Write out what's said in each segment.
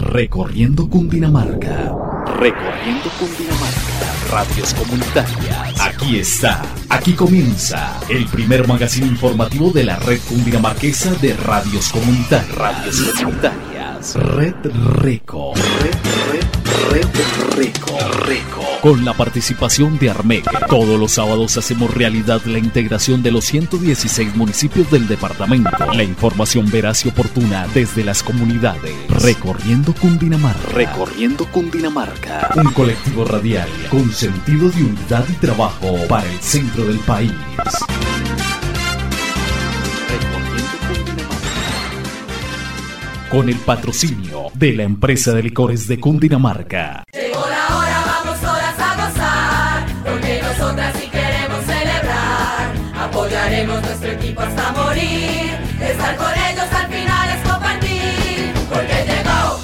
Recorriendo Cundinamarca. Recorriendo Cundinamarca. Radios comunitarias. Aquí está. Aquí comienza el primer magazine informativo de la red cundinamarquesa de radios comunitarias. Radios comunitarias. Red Reco. Red Reco. Con la participación de Armeg. Todos los sábados hacemos realidad la integración de los 116 municipios del departamento. La información veraz y oportuna desde las comunidades. Recorriendo Cundinamarca. Recorriendo Cundinamarca. Un colectivo radial con sentido de unidad y trabajo para el centro del país. Recorriendo Cundinamarca. Con el patrocinio de la empresa de licores de Cundinamarca. Llegó la hora, vamos todas a gozar, porque nosotras sí queremos celebrar. Apoyaremos nuestro equipo hasta morir, estar con ellos al final es compartir, porque llegó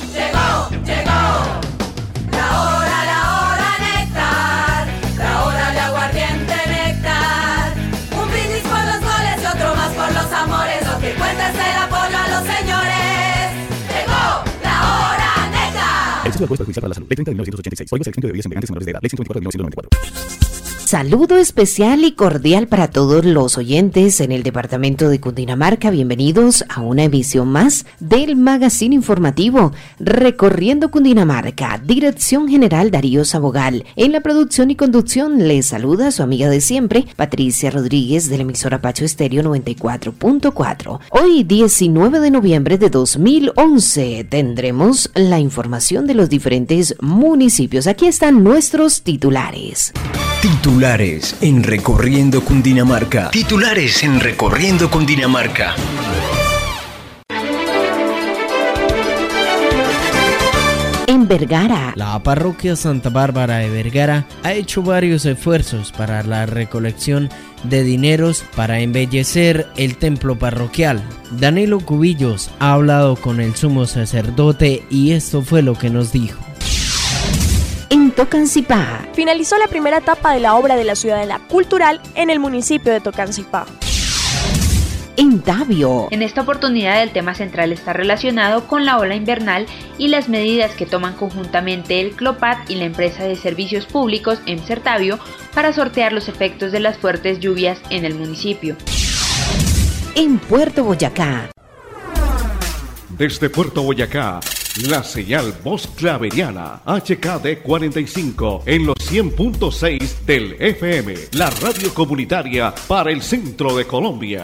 la hora néctar, la hora de aguardiente néctar. Un brindis por los goles y otro más por los amores, lo que cuenta es el apoyo a los señores. Llegó la hora néctar. El uso de alcohol es perjudicial para la salud. Ley 30 de 1986. Código de selección de bebidas embriagantes menores de edad. Ley 124 de 1994. Saludo especial y cordial para todos los oyentes en el departamento de Cundinamarca. Bienvenidos a una emisión más del magazine informativo Recorriendo Cundinamarca. Dirección General Darío Sabogal. En la producción y conducción les saluda su amiga de siempre, Patricia Rodríguez, de la emisora Pacho Estéreo 94.4. Hoy, 19 de noviembre de 2011, tendremos la información de los diferentes municipios. Aquí están nuestros titulares. Titulares en Recorriendo Cundinamarca. Titulares en Recorriendo Cundinamarca. En Vergara, la parroquia Santa Bárbara de Vergara ha hecho varios esfuerzos para la recolección de dineros para embellecer el templo parroquial. Danilo Cubillos ha hablado con el sumo sacerdote y esto fue lo que nos dijo. En Tocancipá, finalizó la primera etapa de la obra de la Ciudadela Cultural en el municipio de Tocancipá. En Tabio, en esta oportunidad el tema central está relacionado con la ola invernal y las medidas que toman conjuntamente el CLOPAT y la empresa de servicios públicos EMSER Tabio para sortear los efectos de las fuertes lluvias en el municipio. En Puerto Boyacá, desde Puerto Boyacá, la señal Voz Claveriana HKD 45 en los 100.6 del FM, la radio comunitaria para el centro de Colombia.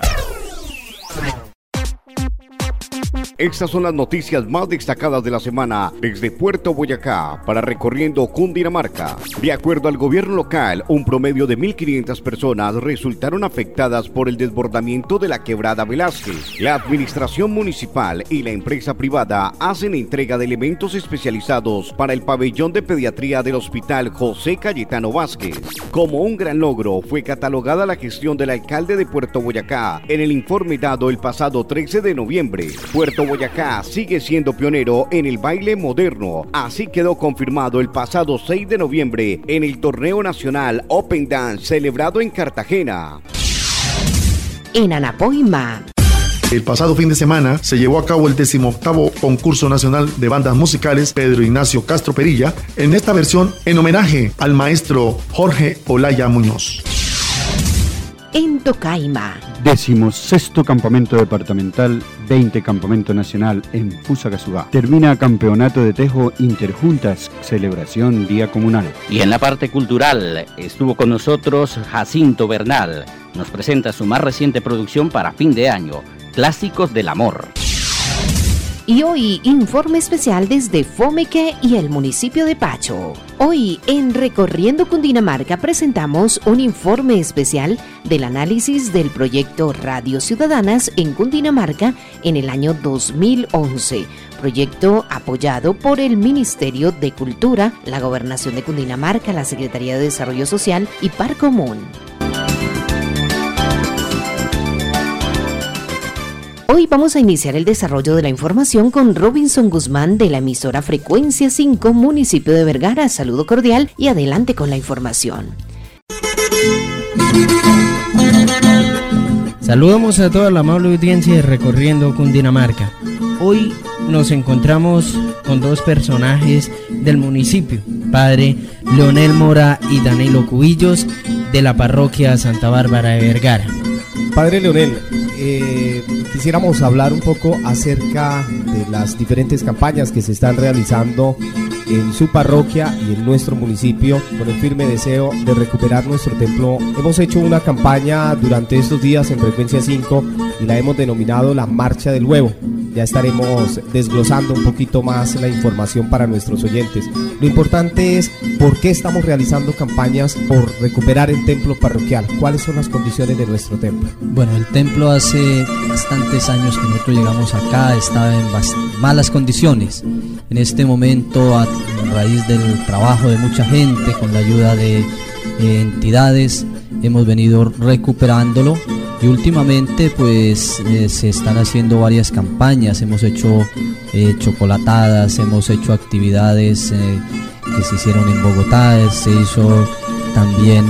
Estas son las noticias más destacadas de la semana desde Puerto Boyacá para Recorriendo Cundinamarca. De acuerdo al gobierno local, un promedio de 1.500 personas resultaron afectadas por el desbordamiento de la quebrada Velázquez. La administración municipal y la empresa privada hacen entrega de elementos especializados para el pabellón de pediatría del Hospital José Cayetano Vázquez. Como un gran logro, fue catalogada la gestión del alcalde de Puerto Boyacá en el informe dado el pasado 13 de noviembre. Puerto Boyacá sigue siendo pionero en el baile moderno, así quedó confirmado el pasado 6 de noviembre en el torneo nacional Open Dance celebrado en Cartagena. En Anapoima, el pasado fin de semana se llevó a cabo el 18º concurso nacional de bandas musicales Pedro Ignacio Castro Perilla, en esta versión en homenaje al maestro Jorge Olaya Muñoz. En Tocaima, 16º campamento departamental, 20 campamento nacional en Fusagasugá. Termina campeonato de tejo interjuntas, celebración día comunal. Y en la parte cultural estuvo con nosotros Jacinto Bernal. Nos presenta su más reciente producción para fin de año, Clásicos del Amor. Y hoy, informe especial desde Fomeque y el municipio de Pacho. Hoy, en Recorriendo Cundinamarca, presentamos un informe especial del análisis del proyecto Radio Ciudadanas en Cundinamarca en el año 2011. Proyecto apoyado por el Ministerio de Cultura, la Gobernación de Cundinamarca, la Secretaría de Desarrollo Social y Par Común. Hoy vamos a iniciar el desarrollo de la información con Robinson Guzmán de la emisora Frecuencia 5, municipio de Vergara. Saludo cordial y adelante con la información. Saludamos a toda la amable audiencia de Recorriendo Cundinamarca. Hoy nos encontramos con dos personajes del municipio, padre Leonel Mora y Danilo Cubillos, de la parroquia Santa Bárbara de Vergara. Padre Leonel, quisiéramos hablar un poco acerca de las diferentes campañas que se están realizando en su parroquia y en nuestro municipio con el firme deseo de recuperar nuestro templo. Hemos hecho una campaña durante estos días en Frecuencia 5 y la hemos denominado la Marcha del Huevo. Ya estaremos desglosando un poquito más la información para nuestros oyentes. Lo importante es por qué estamos realizando campañas por recuperar el templo parroquial. ¿Cuáles son las condiciones de nuestro templo? Bueno, el templo hace bastantes años que nosotros llegamos acá, estaba en malas condiciones. En este momento, a raíz del trabajo de mucha gente, con la ayuda de entidades, hemos venido recuperándolo. Y últimamente pues se están haciendo varias campañas, hemos hecho chocolatadas, hemos hecho actividades que se hicieron en Bogotá, se hizo también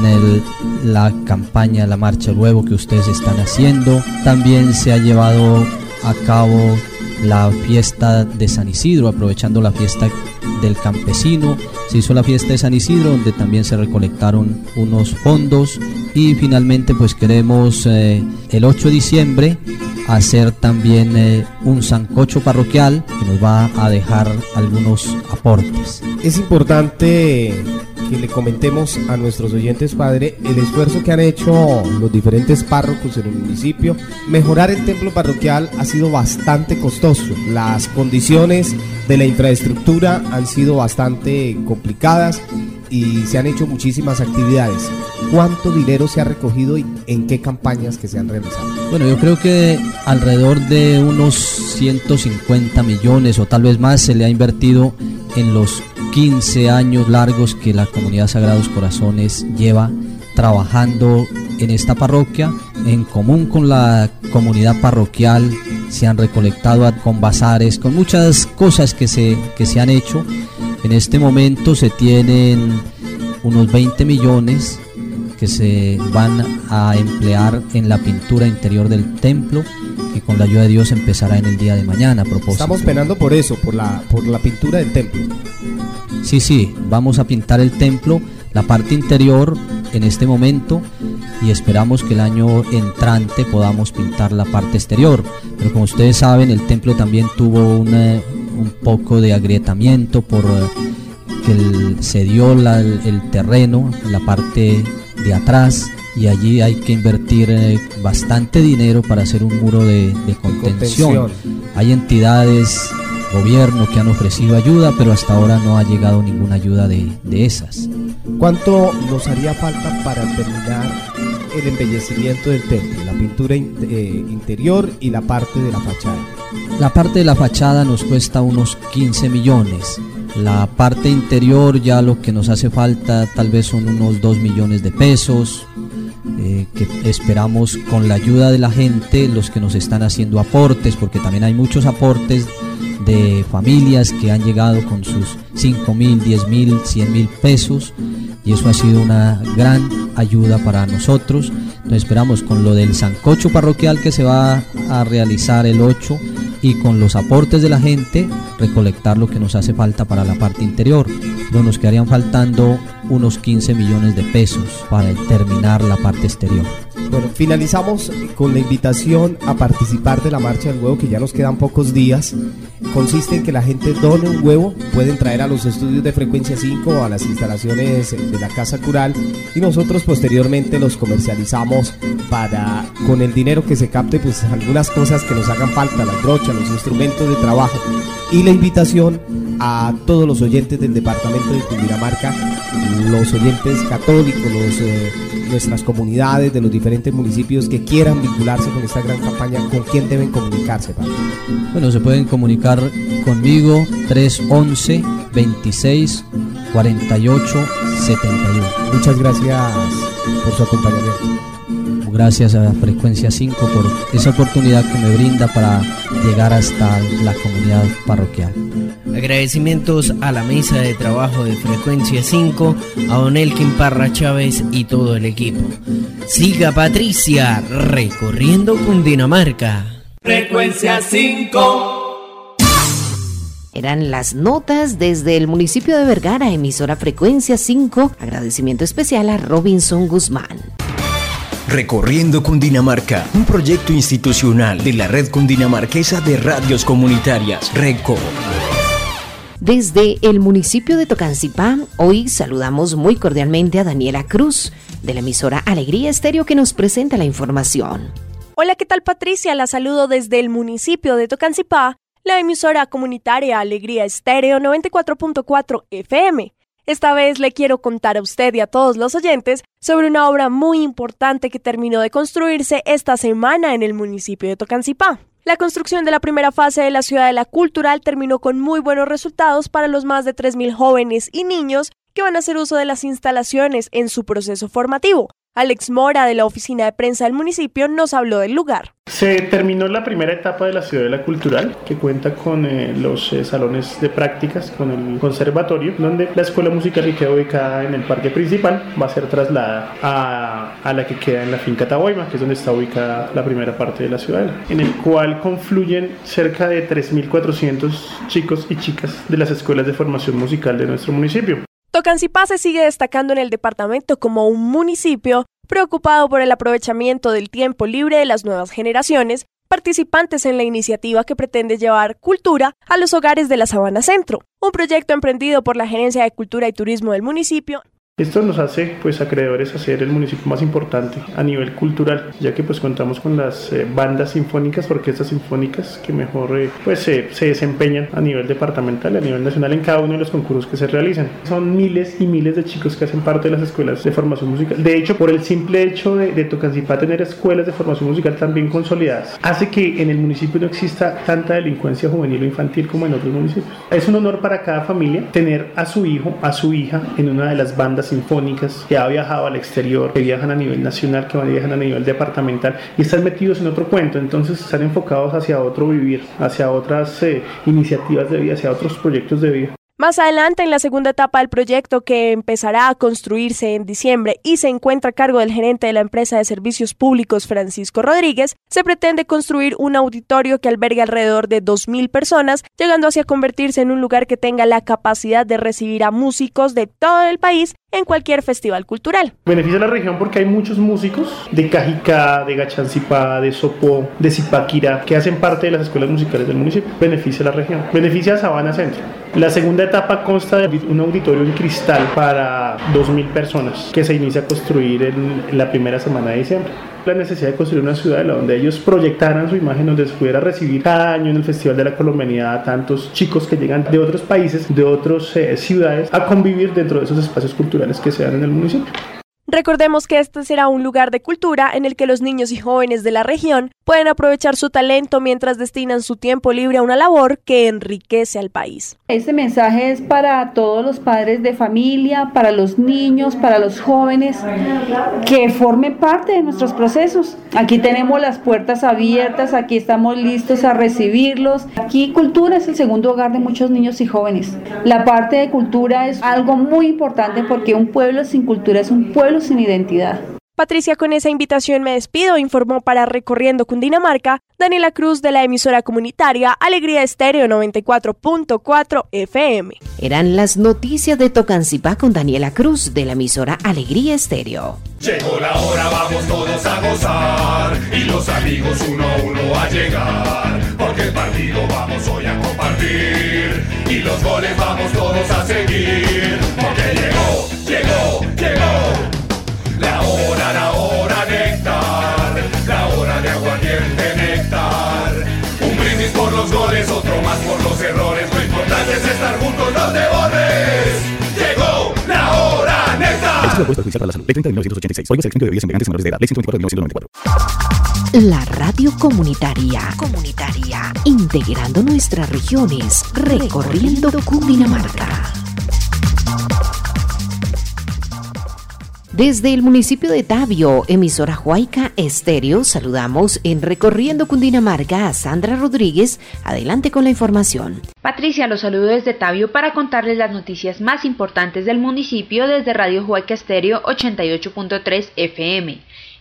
la campaña, la Marcha del Huevo que ustedes están haciendo, también se ha llevado a cabo la fiesta de San Isidro, aprovechando la fiesta del campesino, se hizo la fiesta de San Isidro donde también se recolectaron unos fondos y finalmente pues queremos el 8 de diciembre hacer también un sancocho parroquial que nos va a dejar algunos aportes. Es importante que le comentemos a nuestros oyentes, padre, el esfuerzo que han hecho los diferentes párrocos en el municipio. Mejorar el templo parroquial ha sido bastante costoso. Las condiciones de la infraestructura han sido bastante complicadas y se han hecho muchísimas actividades. ¿Cuánto dinero se ha recogido y en qué campañas que se han realizado? Bueno, yo creo que alrededor de unos 150 millones o tal vez más se le ha invertido en los 15 años largos que la Comunidad Sagrados Corazones lleva trabajando en esta parroquia. En común con la comunidad parroquial se han recolectado con bazares, con muchas cosas que se han hecho. En este momento se tienen unos 20 millones que se van a emplear en la pintura interior del templo, que con la ayuda de Dios empezará en el día de mañana a propósito. Estamos penando por eso, por la pintura del templo. Sí, vamos a pintar el templo, la parte interior en este momento y esperamos que el año entrante podamos pintar la parte exterior. Pero como ustedes saben, el templo también tuvo un poco de agrietamiento por que se dio el terreno, la parte de atrás, y allí hay que invertir bastante dinero para hacer un muro de contención. Hay entidades, gobierno que han ofrecido ayuda, pero hasta ahora no ha llegado ninguna ayuda de esas. ¿Cuánto nos haría falta para terminar el embellecimiento del templo, la pintura interior y la parte de la fachada? La parte de la fachada nos cuesta unos 15 millones. La parte interior ya lo que nos hace falta tal vez son unos 2 millones de pesos, que esperamos con la ayuda de la gente, los que nos están haciendo aportes, porque también hay muchos aportes de familias que han llegado con sus 5,000, 10,000, 100,000 pesos, y eso ha sido una gran ayuda para nosotros. Entonces esperamos con lo del sancocho parroquial que se va a realizar el 8 y con los aportes de la gente recolectar lo que nos hace falta para la parte interior, pero nos quedarían faltando unos 15 millones de pesos para terminar la parte exterior. Bueno, finalizamos con la invitación a participar de la Marcha del Huevo, que ya nos quedan pocos días. Consiste en que la gente done un huevo, pueden traer a los estudios de Frecuencia 5 o a las instalaciones de la Casa Cural, y nosotros posteriormente los comercializamos para, con el dinero que se capte, pues algunas cosas que nos hagan falta, las brochas, los instrumentos de trabajo. Y la invitación a todos los oyentes del departamento de Cundinamarca, los oyentes católicos, nuestras comunidades de los diferentes municipios que quieran vincularse con esta gran campaña. ¿Con quién deben comunicarse, padre? Bueno, se pueden comunicar conmigo 311 26 48 71. Muchas gracias por su acompañamiento. Gracias a Frecuencia 5 por esa oportunidad que me brinda para llegar hasta la comunidad parroquial. Agradecimientos a la mesa de trabajo de Frecuencia 5, a don Elkin Parra Chávez y todo el equipo. Siga Patricia recorriendo Cundinamarca. Frecuencia 5. Eran las notas desde el municipio de Vergara, emisora Frecuencia 5. Agradecimiento especial a Robinson Guzmán. Recorriendo Cundinamarca, un proyecto institucional de la Red Cundinamarquesa de Radios Comunitarias, RECO. Desde el municipio de Tocancipá, hoy saludamos muy cordialmente a Daniela Cruz, de la emisora Alegría Estéreo, que nos presenta la información. Hola, ¿qué tal, Patricia? La saludo desde el municipio de Tocancipá, la emisora comunitaria Alegría Estéreo 94.4 FM. Esta vez le quiero contar a usted y a todos los oyentes sobre una obra muy importante que terminó de construirse esta semana en el municipio de Tocancipá. La construcción de la primera fase de la Ciudadela Cultural terminó con muy buenos resultados para los más de 3.000 jóvenes y niños que van a hacer uso de las instalaciones en su proceso formativo. Alex Mora, de la oficina de prensa del municipio, nos habló del lugar. Se terminó la primera etapa de la Ciudadela Cultural, que cuenta con los salones de prácticas, con el conservatorio, donde la escuela musical que queda ubicada en el parque principal va a ser trasladada a la que queda en la finca Taboima, que es donde está ubicada la primera parte de la Ciudadela, en el cual confluyen cerca de 3.400 chicos y chicas de las escuelas de formación musical de nuestro municipio. Tocancipá se sigue destacando en el departamento como un municipio preocupado por el aprovechamiento del tiempo libre de las nuevas generaciones, participantes en la iniciativa que pretende llevar cultura a los hogares de la Sabana Centro, un proyecto emprendido por la Gerencia de Cultura y Turismo del municipio. Esto nos hace acreedores a ser el municipio más importante a nivel cultural, ya que contamos con las bandas sinfónicas, orquestas sinfónicas que mejor se desempeñan a nivel departamental, a nivel nacional en cada uno de los concursos que se realizan. Son miles y miles de chicos que hacen parte de las escuelas de formación musical. De hecho, por el simple hecho de Tocancipá tener escuelas de formación musical también consolidadas, hace que en el municipio no exista tanta delincuencia juvenil o infantil como en otros municipios. Es un honor para cada familia tener a su hijo, a su hija en una de las bandas sinfónicas que ha viajado al exterior, que viajan a nivel nacional, que viajan a nivel departamental y están metidos en otro cuento. Entonces están enfocados hacia otro vivir, hacia otras iniciativas de vida, hacia otros proyectos de vida. Más adelante, en la segunda etapa del proyecto, que empezará a construirse en diciembre y se encuentra a cargo del gerente de la empresa de servicios públicos, Francisco Rodríguez, se pretende construir un auditorio que albergue alrededor de 2.000 personas, llegando así a convertirse en un lugar que tenga la capacidad de recibir a músicos de todo el país en cualquier festival cultural. Beneficia a la región porque hay muchos músicos de Cajicá, de Gachancipá, de Sopó, de Zipaquirá, que hacen parte de las escuelas musicales del municipio. Beneficia a la región, beneficia a Sabana Centro. La segunda etapa consta de un auditorio en cristal para 2.000 personas que se inicia a construir en la primera semana de diciembre. La necesidad de construir una ciudadela donde ellos proyectaran su imagen, donde se pudiera recibir cada año en el Festival de la Colombianidad a tantos chicos que llegan de otros países, de otras ciudades, a convivir dentro de esos espacios culturales que se dan en el municipio. Recordemos que este será un lugar de cultura en el que los niños y jóvenes de la región pueden aprovechar su talento mientras destinan su tiempo libre a una labor que enriquece al país. Este mensaje es para todos los padres de familia, para los niños, para los jóvenes, que formen parte de nuestros procesos. Aquí tenemos las puertas abiertas, aquí estamos listos a recibirlos. Aquí cultura es el segundo hogar de muchos niños y jóvenes. La parte de cultura es algo muy importante porque un pueblo sin cultura es un pueblo sin identidad. Patricia, con esa invitación me despido. Informó para Recorriendo Cundinamarca Daniela Cruz, de la emisora comunitaria Alegría Estéreo 94.4 FM. Eran las noticias de Tocancipá con Daniela Cruz, de la emisora Alegría Estéreo. Llegó la hora, vamos todos a gozar y los amigos uno a uno a llegar, porque el partido vamos hoy a compartir y los goles vamos todos a seguir, porque llegó la hora néctar, la hora de aguardiente néctar, un brindis por los goles, otro más por los errores, lo importante es estar juntos, no te borres. Llegó la hora néctar. Esto es la judicial para la salud. Ley 30 de 1986. Oiga, selección de bebidas embriagantes menores de edad. Ley 124 de 1994. La radio comunitaria, integrando nuestras regiones, recorriendo Cundinamarca. Desde el municipio de Tabio, emisora Huayca Estéreo, saludamos en Recorriendo Cundinamarca a Sandra Rodríguez. Adelante con la información. Patricia, los saludo desde Tabio para contarles las noticias más importantes del municipio desde Radio Huayca Estéreo 88.3 FM.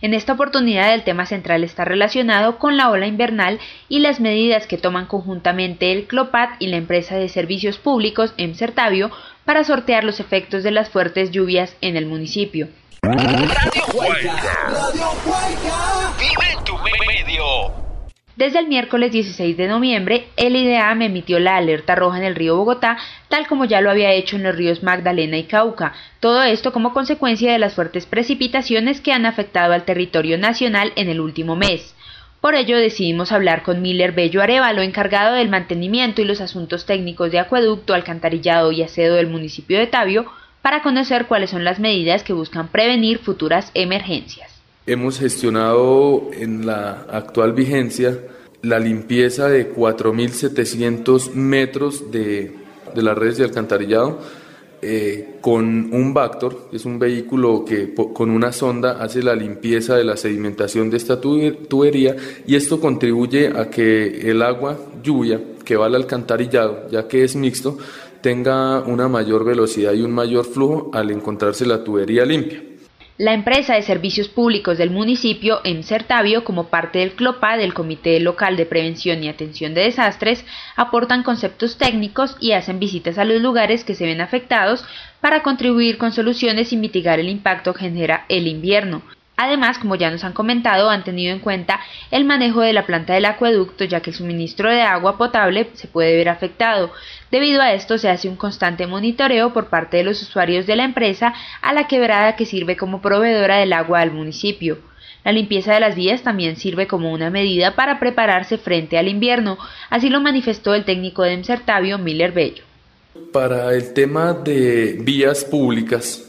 En esta oportunidad el tema central está relacionado con la ola invernal y las medidas que toman conjuntamente el CLOPAT y la empresa de servicios públicos Emsertavio para sortear los efectos de las fuertes lluvias en el municipio. Radio Huayca. Vive tu medio. Desde el miércoles 16 de noviembre, el IDEAM emitió la alerta roja en el río Bogotá, tal como ya lo había hecho en los ríos Magdalena y Cauca. Todo esto como consecuencia de las fuertes precipitaciones que han afectado al territorio nacional en el último mes. Por ello decidimos hablar con Miller Bello Arévalo, encargado del mantenimiento y los asuntos técnicos de acueducto, alcantarillado y aseo del municipio de Tabio, para conocer cuáles son las medidas que buscan prevenir futuras emergencias. Hemos gestionado en la actual vigencia la limpieza de 4.700 metros de las redes de alcantarillado con un Vactor, que es un vehículo que con una sonda hace la limpieza de la sedimentación de esta tubería, y esto contribuye a que el agua lluvia que va al alcantarillado, ya que es mixto, tenga una mayor velocidad y un mayor flujo al encontrarse la tubería limpia. La empresa de servicios públicos del municipio, Emsertavio, como parte del CLOPAT, del Comité Local de Prevención y Atención de Desastres, aportan conceptos técnicos y hacen visitas a los lugares que se ven afectados para contribuir con soluciones y mitigar el impacto que genera el invierno. Además, como ya nos han comentado, han tenido en cuenta el manejo de la planta del acueducto, ya que el suministro de agua potable se puede ver afectado. Debido a esto, se hace un constante monitoreo por parte de los usuarios de la empresa a la quebrada que sirve como proveedora del agua al municipio. La limpieza de las vías también sirve como una medida para prepararse frente al invierno, así lo manifestó el técnico de Emsertavio, Miller Bello. Para el tema de vías públicas,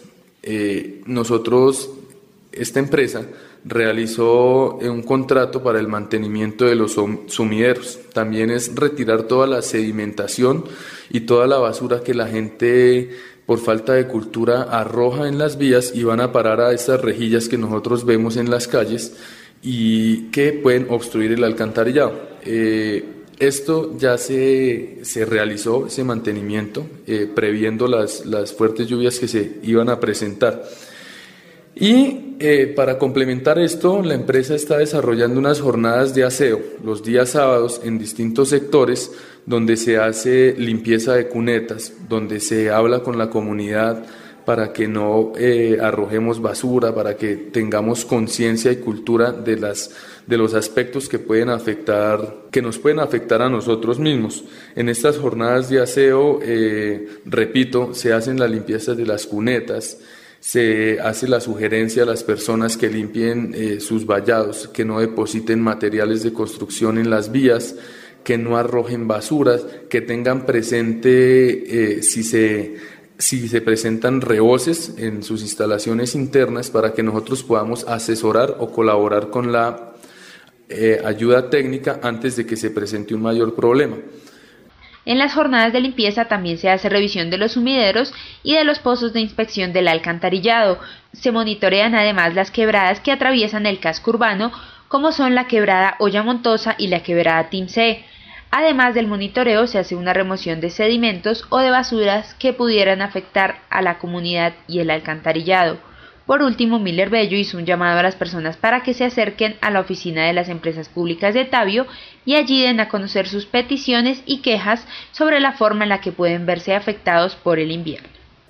esta empresa realizó un contrato para el mantenimiento de los sumideros. También es retirar toda la sedimentación y toda la basura que la gente por falta de cultura arroja en las vías y van a parar a estas rejillas que nosotros vemos en las calles y que pueden obstruir el alcantarillado. Esto ya se realizó, ese mantenimiento, previendo las fuertes lluvias que se iban a presentar. Y para complementar esto, la empresa está desarrollando unas jornadas de aseo los días sábados en distintos sectores donde se hace limpieza de cunetas, donde se habla con la comunidad para que no arrojemos basura, para que tengamos conciencia y cultura de los aspectos que nos pueden afectar a nosotros mismos. En estas jornadas de aseo, repito, se hacen las limpiezas de las cunetas, se hace la sugerencia a las personas que limpien sus vallados, que no depositen materiales de construcción en las vías, que no arrojen basuras, que tengan presente si se presentan reboces en sus instalaciones internas para que nosotros podamos asesorar o colaborar con la ayuda técnica antes de que se presente un mayor problema. En las jornadas de limpieza también se hace revisión de los sumideros y de los pozos de inspección del alcantarillado. Se monitorean además las quebradas que atraviesan el casco urbano, como son la quebrada Olla Montosa y la quebrada Timcé. Además del monitoreo, se hace una remoción de sedimentos o de basuras que pudieran afectar a la comunidad y el alcantarillado. Por último, Miller Bello hizo un llamado a las personas para que se acerquen a la oficina de las empresas públicas de Tabio y allí den a conocer sus peticiones y quejas sobre la forma en la que pueden verse afectados por el invierno.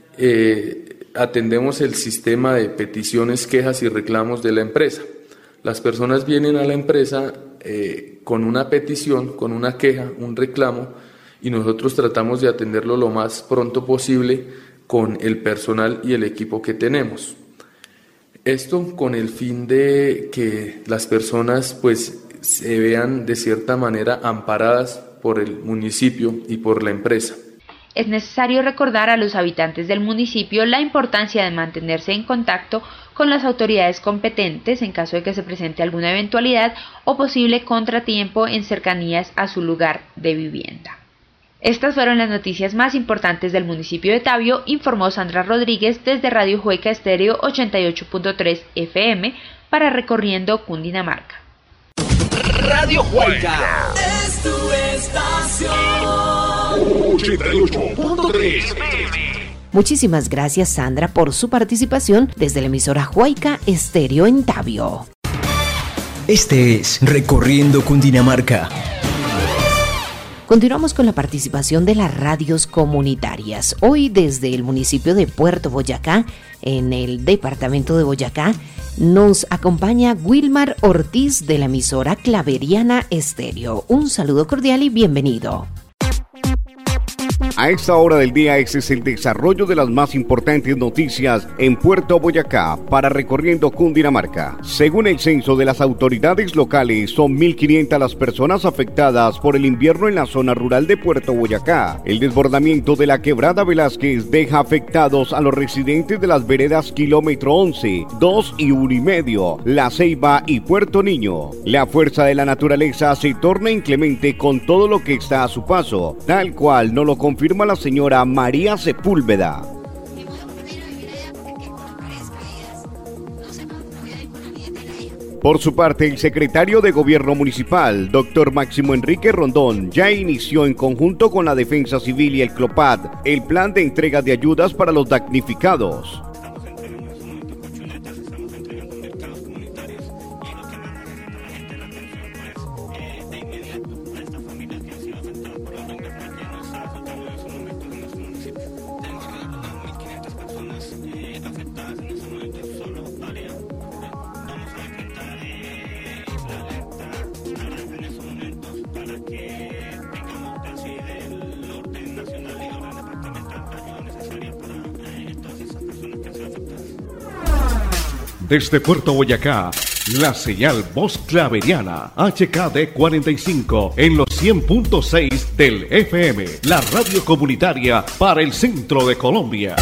Atendemos el sistema de peticiones, quejas y reclamos de la empresa. Las personas vienen a la empresa con una petición, con una queja, un reclamo, y nosotros tratamos de atenderlo lo más pronto posible con el personal y el equipo que tenemos. Esto con el fin de que las personas pues se vean de cierta manera amparadas por el municipio y por la empresa. Es necesario recordar a los habitantes del municipio la importancia de mantenerse en contacto con las autoridades competentes en caso de que se presente alguna eventualidad o posible contratiempo en cercanías a su lugar de vivienda. Estas fueron las noticias más importantes del municipio de Tabio, informó Sandra Rodríguez desde Radio Huayca Estéreo 88.3 FM para Recorriendo Cundinamarca. Radio Huayca es tu estación 88.3 FM. Muchísimas gracias, Sandra, por su participación desde la emisora Huayca Estéreo en Tabio. Este es Recorriendo Cundinamarca. Continuamos con la participación de las radios comunitarias. Hoy desde el municipio de Puerto Boyacá, en el departamento de Boyacá, nos acompaña Wilmar Ortiz de la emisora Claveriana Estéreo. Un saludo cordial y bienvenido. A esta hora del día, este es el desarrollo de las más importantes noticias en Puerto Boyacá para Recorriendo Cundinamarca. Según el censo de las autoridades locales, son 1.500 las personas afectadas por el invierno en la zona rural de Puerto Boyacá. El desbordamiento de la quebrada Velázquez deja afectados a los residentes de las veredas kilómetro 11, 2 y 1,5, La Ceiba y Puerto Niño. La fuerza de la naturaleza se torna inclemente con todo lo que está a su paso, tal cual no lo confirma la señora María Sepúlveda. Por su parte, el secretario de Gobierno Municipal, doctor Máximo Enrique Rondón, ya inició en conjunto con la Defensa Civil y el CLOPAD el plan de entrega de ayudas para los damnificados. Desde Puerto Boyacá, la señal Voz Claveriana HKD 45 en los 100.6 del FM, la radio comunitaria para el centro de Colombia.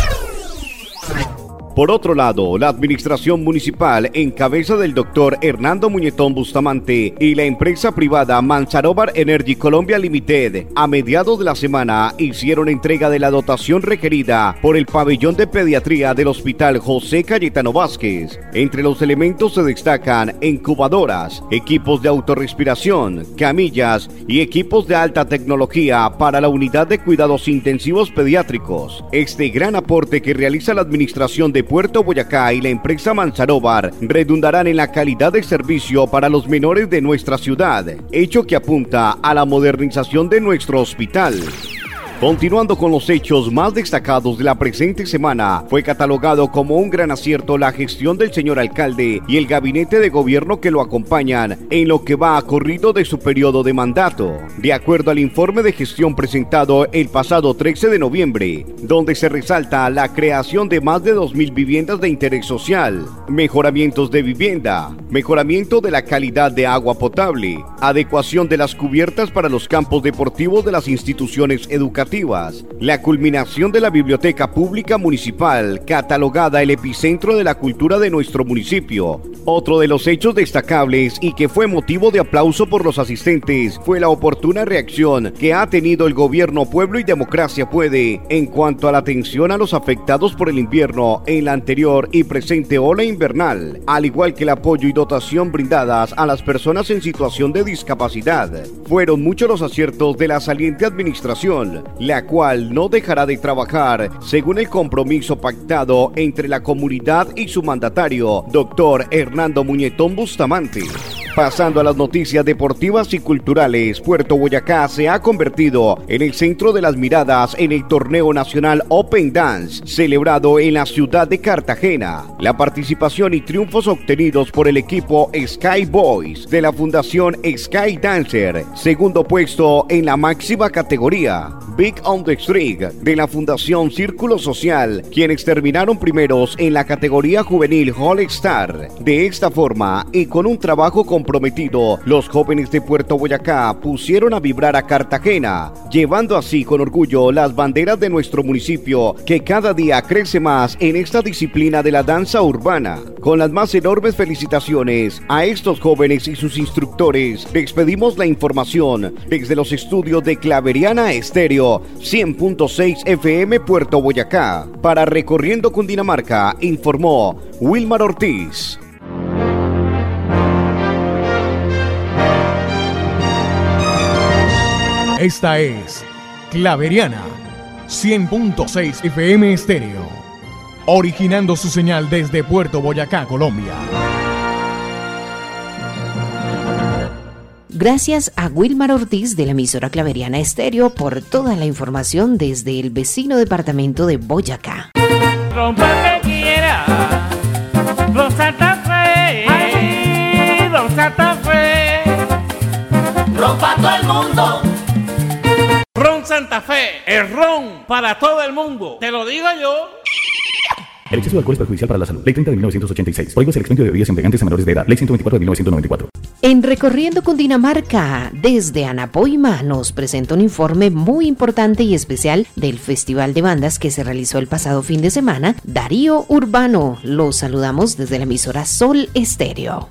Por otro lado, la administración municipal en cabeza del doctor Hernando Muñetón Bustamante y la empresa privada Manzarobar Energy Colombia Limited a mediados de la semana hicieron entrega de la dotación requerida por el pabellón de pediatría del Hospital José Cayetano Vázquez. Entre los elementos se destacan incubadoras, equipos de autorrespiración, camillas y equipos de alta tecnología para la unidad de cuidados intensivos pediátricos. Este gran aporte que realiza la administración de Puerto Boyacá y la empresa Manzarobar redundarán en la calidad de servicio para los menores de nuestra ciudad, hecho que apunta a la modernización de nuestro hospital. Continuando con los hechos más destacados de la presente semana, fue catalogado como un gran acierto la gestión del señor alcalde y el gabinete de gobierno que lo acompañan en lo que va a corrido de su periodo de mandato. De acuerdo al informe de gestión presentado el pasado 13 de noviembre, donde se resalta la creación de más de 2.000 viviendas de interés social, mejoramientos de vivienda, mejoramiento de la calidad de agua potable, adecuación de las cubiertas para los campos deportivos de las instituciones educativas, la culminación de la biblioteca pública municipal, catalogada el epicentro de la cultura de nuestro municipio. Otro de los hechos destacables y que fue motivo de aplauso por los asistentes fue la oportuna reacción que ha tenido el gobierno Pueblo y Democracia Puede en cuanto a la atención a los afectados por el invierno en la anterior y presente ola invernal, al igual que el apoyo y dotación brindadas a las personas en situación de discapacidad. Fueron muchos los aciertos de la saliente administración, la cual no dejará de trabajar según el compromiso pactado entre la comunidad y su mandatario, doctor Hernando Muñetón Bustamante. Pasando a las noticias deportivas y culturales, Puerto Boyacá se ha convertido en el centro de las miradas en el torneo nacional Open Dance, celebrado en la ciudad de Cartagena. La participación y triunfos obtenidos por el equipo Sky Boys de la Fundación Sky Dancer, segundo puesto en la máxima categoría, Big on the Street de la Fundación Círculo Social, quienes terminaron primeros en la categoría juvenil All Star. De esta forma, y con un trabajo comprometido, los jóvenes de Puerto Boyacá pusieron a vibrar a Cartagena, llevando así con orgullo las banderas de nuestro municipio, que cada día crece más en esta disciplina de la danza urbana. Con las más enormes felicitaciones a estos jóvenes y sus instructores, despedimos la información desde los estudios de Claveriana Estéreo 100.6 FM Puerto Boyacá. Para Recorriendo Cundinamarca, informó Wilmar Ortiz. Esta es Claveriana 100.6 FM Estéreo, originando su señal desde Puerto Boyacá, Colombia. Gracias a Wilmar Ortiz de la emisora Claveriana Estéreo por toda la información desde el vecino departamento de Boyacá. Rompa que quiera, Don Santa Fe, ay, Don Santa Fe. Rompa todo el mundo. Ron Santa Fe, el ron para todo el mundo. Te lo digo yo. El exceso de alcohol es perjudicial para la salud. Ley 30 de 1986. Prohíbe el expendio de bebidas embriagantes a menores de edad. Ley 124 de 1994. En Recorriendo Cundinamarca, desde Anapoima, nos presenta un informe muy importante y especial del Festival de Bandas que se realizó el pasado fin de semana. Darío Urbano, los saludamos desde la emisora Sol Estéreo.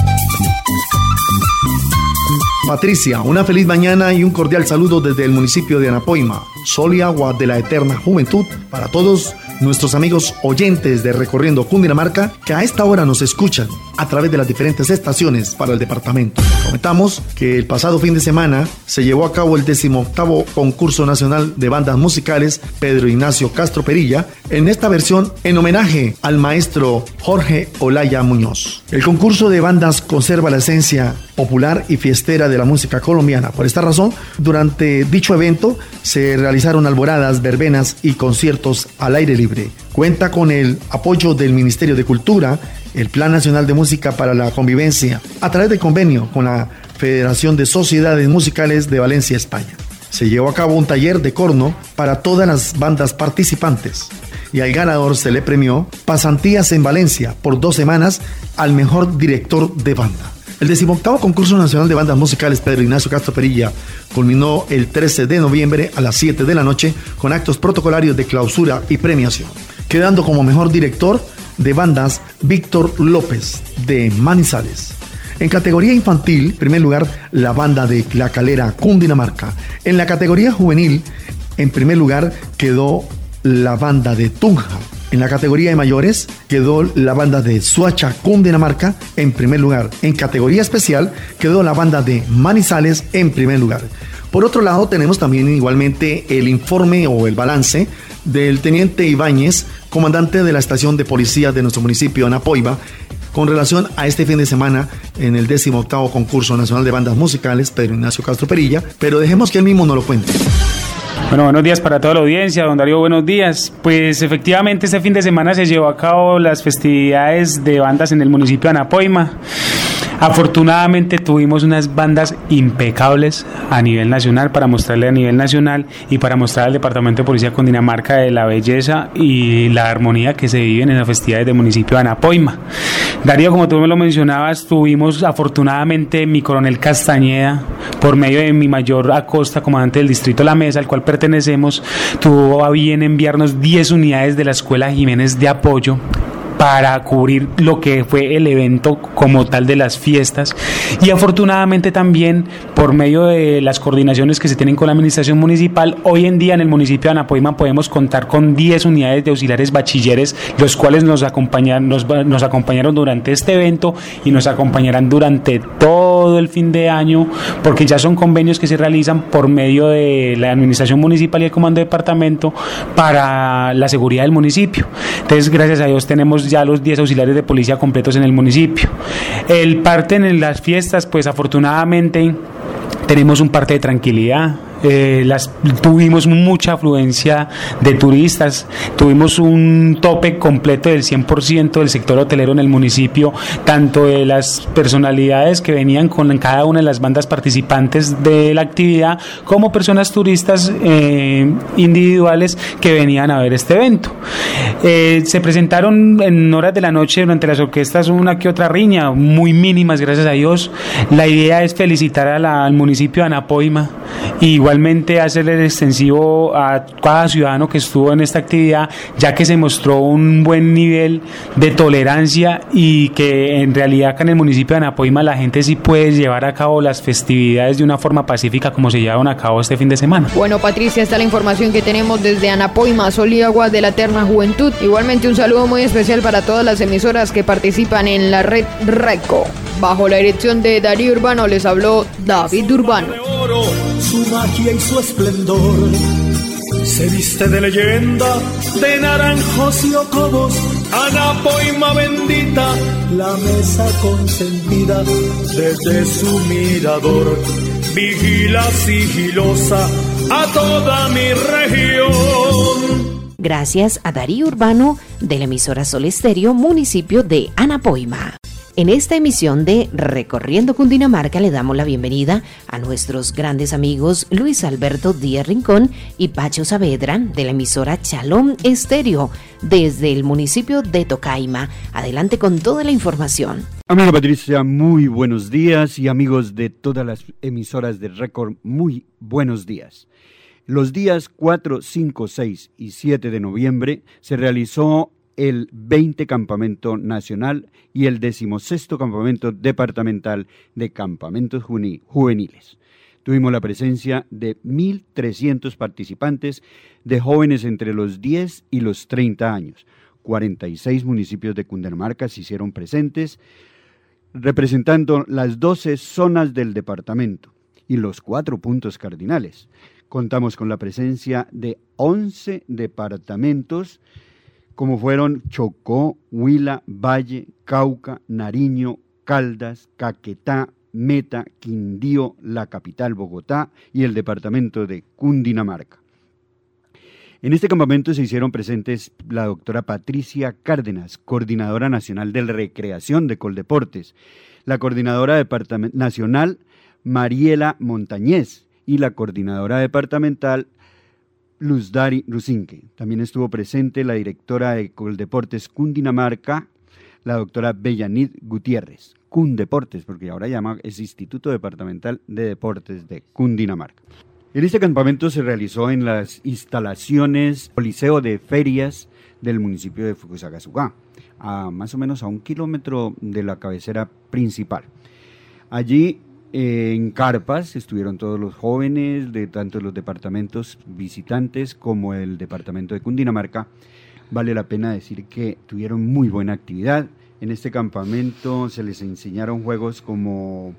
Patricia, una feliz mañana y un cordial saludo desde el municipio de Anapoima. Sol y agua de la eterna juventud para todos nuestros amigos oyentes de Recorriendo Cundinamarca que a esta hora nos escuchan a través de las diferentes estaciones para el departamento. Comentamos que el pasado fin de semana se llevó a cabo el 18º Concurso Nacional de Bandas Musicales Pedro Ignacio Castro Perilla, en esta versión en homenaje al maestro Jorge Olaya Muñoz. El concurso de bandas conserva la esencia popular y fiestera de la música colombiana. Por esta razón, durante dicho evento se realizaron alboradas, verbenas y conciertos al aire libre. Cuenta con el apoyo del Ministerio de Cultura, el Plan Nacional de Música para la Convivencia, a través de convenio con la Federación de Sociedades Musicales de Valencia, España. Se llevó a cabo un taller de corno para todas las bandas participantes y al ganador se le premió pasantías en Valencia por 2 semanas al mejor director de banda. El 18º Concurso Nacional de Bandas Musicales Pedro Ignacio Castro Perilla culminó el 13 de noviembre a las 7 de la noche con actos protocolarios de clausura y premiación, quedando como mejor director de bandas Víctor López de Manizales. En categoría infantil, primer lugar, la banda de La Calera, Cundinamarca. En la categoría juvenil, en primer lugar, quedó la banda de Tunja. En la categoría de mayores quedó la banda de Suacha, Cundinamarca, en primer lugar. En categoría especial quedó la banda de Manizales en primer lugar. Por otro lado, tenemos también igualmente el informe o el balance del teniente Ibáñez, comandante de la estación de policía de nuestro municipio, Anapoima, con relación a este fin de semana en el 18º Concurso Nacional de Bandas Musicales Pedro Ignacio Castro Perilla, pero dejemos que él mismo nos lo cuente. Bueno, buenos días para toda la audiencia, don Darío, buenos días. Pues efectivamente este fin de semana se llevó a cabo las festividades de bandas en el municipio de Anapoima. Afortunadamente tuvimos unas bandas impecables a nivel nacional, para mostrarle a nivel nacional y para mostrar al Departamento de Policía de Cundinamarca de la belleza y la armonía que se viven en las festividades del municipio de Anapoima. Darío, como tú me lo mencionabas, tuvimos afortunadamente mi coronel Castañeda, por medio de mi mayor Acosta, comandante del distrito La Mesa, al cual pertenecemos, tuvo a bien enviarnos 10 unidades de la Escuela Jiménez de apoyo para cubrir lo que fue el evento como tal de las fiestas, y afortunadamente también por medio de las coordinaciones que se tienen con la administración municipal, hoy en día en el municipio de Anapoima podemos contar con 10 unidades de auxiliares bachilleres, los cuales nos acompañaron durante este evento y nos acompañarán durante todo el fin de año, porque ya son convenios que se realizan por medio de la administración municipal y el comando de departamento para la seguridad del municipio. Entonces, gracias a Dios tenemos ya los 10 auxiliares de policía completos en el municipio. El parte en las fiestas, pues afortunadamente tenemos un parte de tranquilidad. Tuvimos mucha afluencia de turistas, tuvimos un tope completo del 100% del sector hotelero en el municipio, tanto de las personalidades que venían con cada una de las bandas participantes de la actividad, como personas turistas individuales que venían a ver este evento. Se presentaron en horas de la noche durante las orquestas una que otra riña, muy mínimas, gracias a Dios. La idea es felicitar al municipio de Anapoima, igualmente hacerle extensivo a cada ciudadano que estuvo en esta actividad, ya que se mostró un buen nivel de tolerancia y que en realidad acá en el municipio de Anapoima la gente sí puede llevar a cabo las festividades de una forma pacífica como se llevaron a cabo este fin de semana. Bueno, Patricia, esta es la información que tenemos desde Anapoima, Sol y agua de la eterna juventud. Igualmente un saludo muy especial para todas las emisoras que participan en la red RECO. Bajo la dirección de Darío Urbano les habló David Urbano. Su magia y su esplendor, se viste de leyenda, de naranjos y ocobos, Anapoima bendita, la mesa consentida, desde su mirador, vigila sigilosa a toda mi región. Gracias a Darío Urbano de la emisora Sol Estéreo, municipio de Anapoima. En esta emisión de Recorriendo Cundinamarca le damos la bienvenida a nuestros grandes amigos Luis Alberto Díaz Rincón y Pacho Saavedra de la emisora Chalón Estéreo desde el municipio de Tocaima. Adelante con toda la información. Amiga Patricia, muy buenos días, y amigos de todas las emisoras de Record, muy buenos días. Los días 4, 5, 6 y 7 de noviembre se realizó el 20 Campamento Nacional y el 16º Campamento Departamental de Campamentos Juveniles. Tuvimos la presencia de 1.300 participantes de jóvenes entre los 10 y los 30 años. 46 municipios de Cundinamarca se hicieron presentes, representando las 12 zonas del departamento y los 4 puntos cardinales. Contamos con la presencia de 11 departamentos, como fueron Chocó, Huila, Valle, Cauca, Nariño, Caldas, Caquetá, Meta, Quindío, la capital Bogotá y el departamento de Cundinamarca. En este campamento se hicieron presentes la doctora Patricia Cárdenas, coordinadora nacional de recreación de Coldeportes, la coordinadora nacional Mariela Montañez y la coordinadora departamental Luzdari Rusinque. También estuvo presente la directora de Coldeportes Cundinamarca, la doctora Bellanit Gutiérrez. Cundeportes, porque ahora es Instituto Departamental de Deportes de Cundinamarca. En este campamento se realizó en las instalaciones del Liceo de Ferias del municipio de Fusagasugá, más o menos a 1 kilómetro de la cabecera principal. Allí en carpas estuvieron todos los jóvenes de tanto los departamentos visitantes como el departamento de Cundinamarca. Vale la pena decir que tuvieron muy buena actividad. En este campamento se les enseñaron juegos como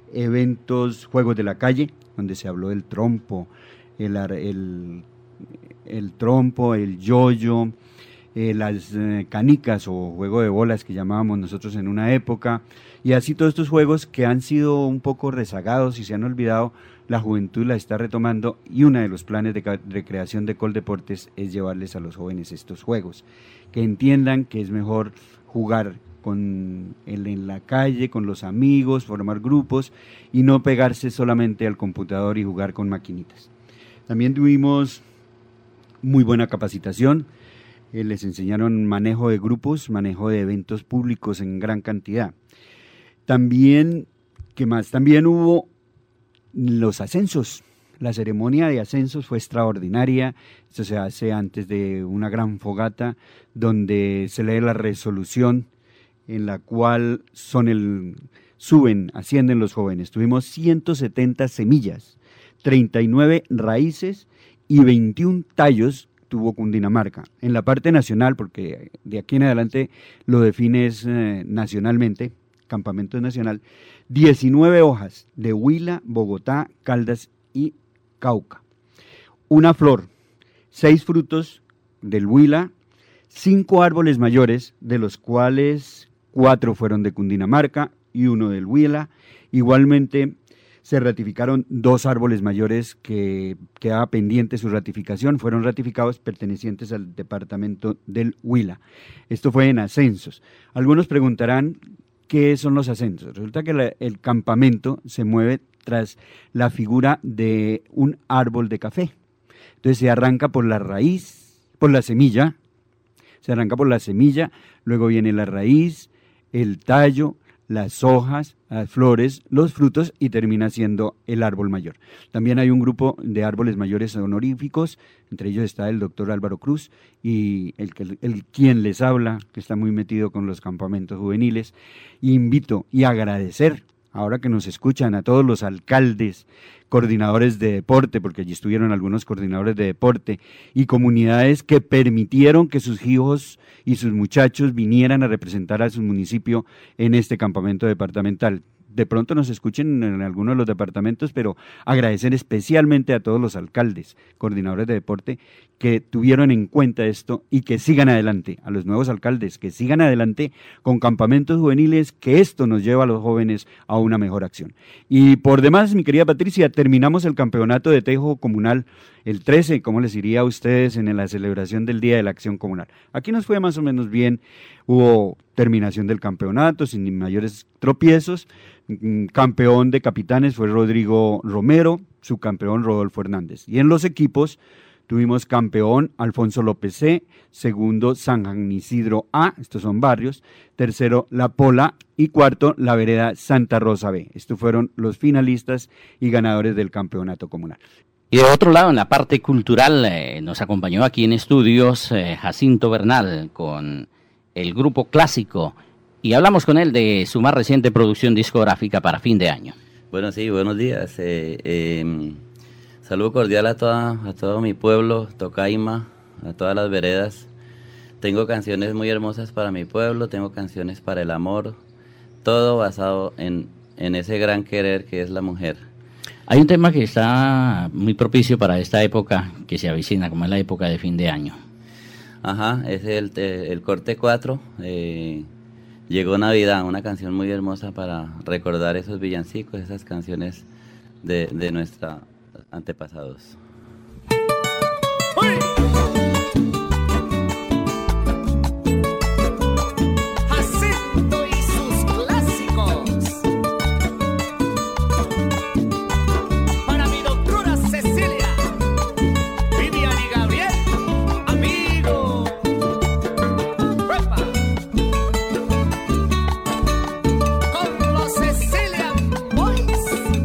juegos de la calle, donde se habló del trompo, el trompo, el yoyo, las canicas o juego de bolas que llamábamos nosotros en una época, y así todos estos juegos que han sido un poco rezagados y se han olvidado, la juventud la está retomando, y uno de los planes de recreación de Coldeportes es llevarles a los jóvenes estos juegos, que entiendan que es mejor jugar en la calle, con los amigos, formar grupos y no pegarse solamente al computador y jugar con maquinitas. También tuvimos muy buena capacitación. Les enseñaron manejo de grupos, manejo de eventos públicos en gran cantidad. También, ¿qué más? También hubo los ascensos. La ceremonia de ascensos fue extraordinaria. Esto se hace antes de una gran fogata donde se lee la resolución en la cual ascienden los jóvenes. Tuvimos 170 semillas, 39 raíces y 21 tallos tuvo Cundinamarca. En la parte nacional, porque de aquí en adelante lo defines nacionalmente, campamento nacional, 19 hojas de Huila, Bogotá, Caldas y Cauca. Una flor, 6 frutos del Huila, 5 árboles mayores, de los cuales 4 fueron de Cundinamarca y 1 del Huila. Igualmente se ratificaron 2 árboles mayores que quedaba pendiente su ratificación, fueron ratificados pertenecientes al departamento del Huila. Esto fue en ascensos. Algunos preguntarán qué son los ascensos. Resulta que el campamento se mueve tras la figura de un árbol de café. Entonces se arranca por la raíz, por la semilla, luego viene la raíz, el tallo, las hojas, las flores, los frutos y termina siendo el árbol mayor. También hay un grupo de árboles mayores honoríficos, entre ellos está el doctor Álvaro Cruz y quien les habla, que está muy metido con los campamentos juveniles. Y invito y agradecer, ahora que nos escuchan, a todos los alcaldes, coordinadores de deporte, porque allí estuvieron algunos coordinadores de deporte, y comunidades que permitieron que sus hijos y sus muchachos vinieran a representar a su municipio en este campamento departamental. de pronto nos escuchen en alguno de los departamentos, pero agradecer especialmente a todos los alcaldes, coordinadores de deporte, que tuvieron en cuenta esto y que sigan adelante, a los nuevos alcaldes, que sigan adelante con campamentos juveniles, que esto nos lleva a los jóvenes a una mejor acción. Y por demás, mi querida Patricia, terminamos el campeonato de tejo comunal el 13, ¿cómo les iría a ustedes en la celebración del Día de la Acción Comunal? Aquí nos fue más o menos bien, hubo terminación del campeonato sin mayores tropiezos. Campeón de capitanes fue Rodrigo Romero, subcampeón Rodolfo Hernández. Y en los equipos tuvimos campeón Alfonso López C, segundo San Isidro A, estos son barrios, tercero La Pola y cuarto la vereda Santa Rosa B. Estos fueron los finalistas y ganadores del campeonato comunal. Y de otro lado, en la parte cultural, nos acompañó aquí en estudios Jacinto Bernal con el grupo Clásico y hablamos con él de su más reciente producción discográfica para fin de año. Bueno, sí, buenos días. Saludo cordial a todo mi pueblo, Tocaima, a todas las veredas. Tengo canciones muy hermosas para mi pueblo, tengo canciones para el amor, todo basado en ese gran querer que es la mujer. Hay un tema que está muy propicio para esta época que se avecina, como es la época de fin de año. Ajá, es el corte 4, Llegó Navidad, una canción muy hermosa para recordar esos villancicos, esas canciones de nuestros antepasados. Jacinto y sus clásicos. Para mi doctora Cecilia, Vivian y Gabriel, amigo. Con los Cecilia Boys.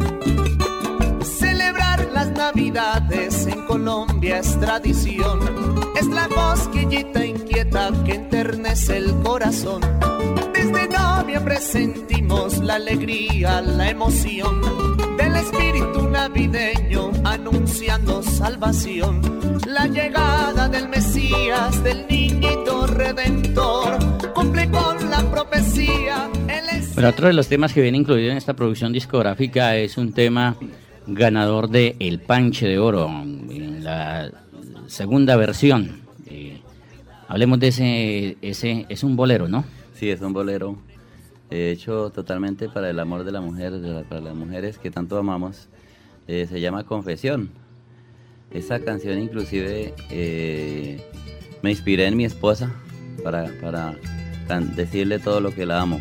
Celebrar las Navidades en Colombia es tradición. Es la cosquillita inquieta que enternece el corazón. Desde noviembre sentimos la alegría, la emoción del espíritu navideño anunciando salvación. La llegada del Mesías, del niñito redentor, cumple con la profecía. Pero otro de los temas que viene incluido en esta producción discográfica es un tema ganador de El Panche de Oro, en la segunda versión. Hablemos de ese es un bolero, ¿no? Sí, es un bolero hecho totalmente para el amor de la mujer, para las mujeres que tanto amamos. Se llama Confesión. Esa canción inclusive me inspiré en mi esposa para decirle todo lo que la amo.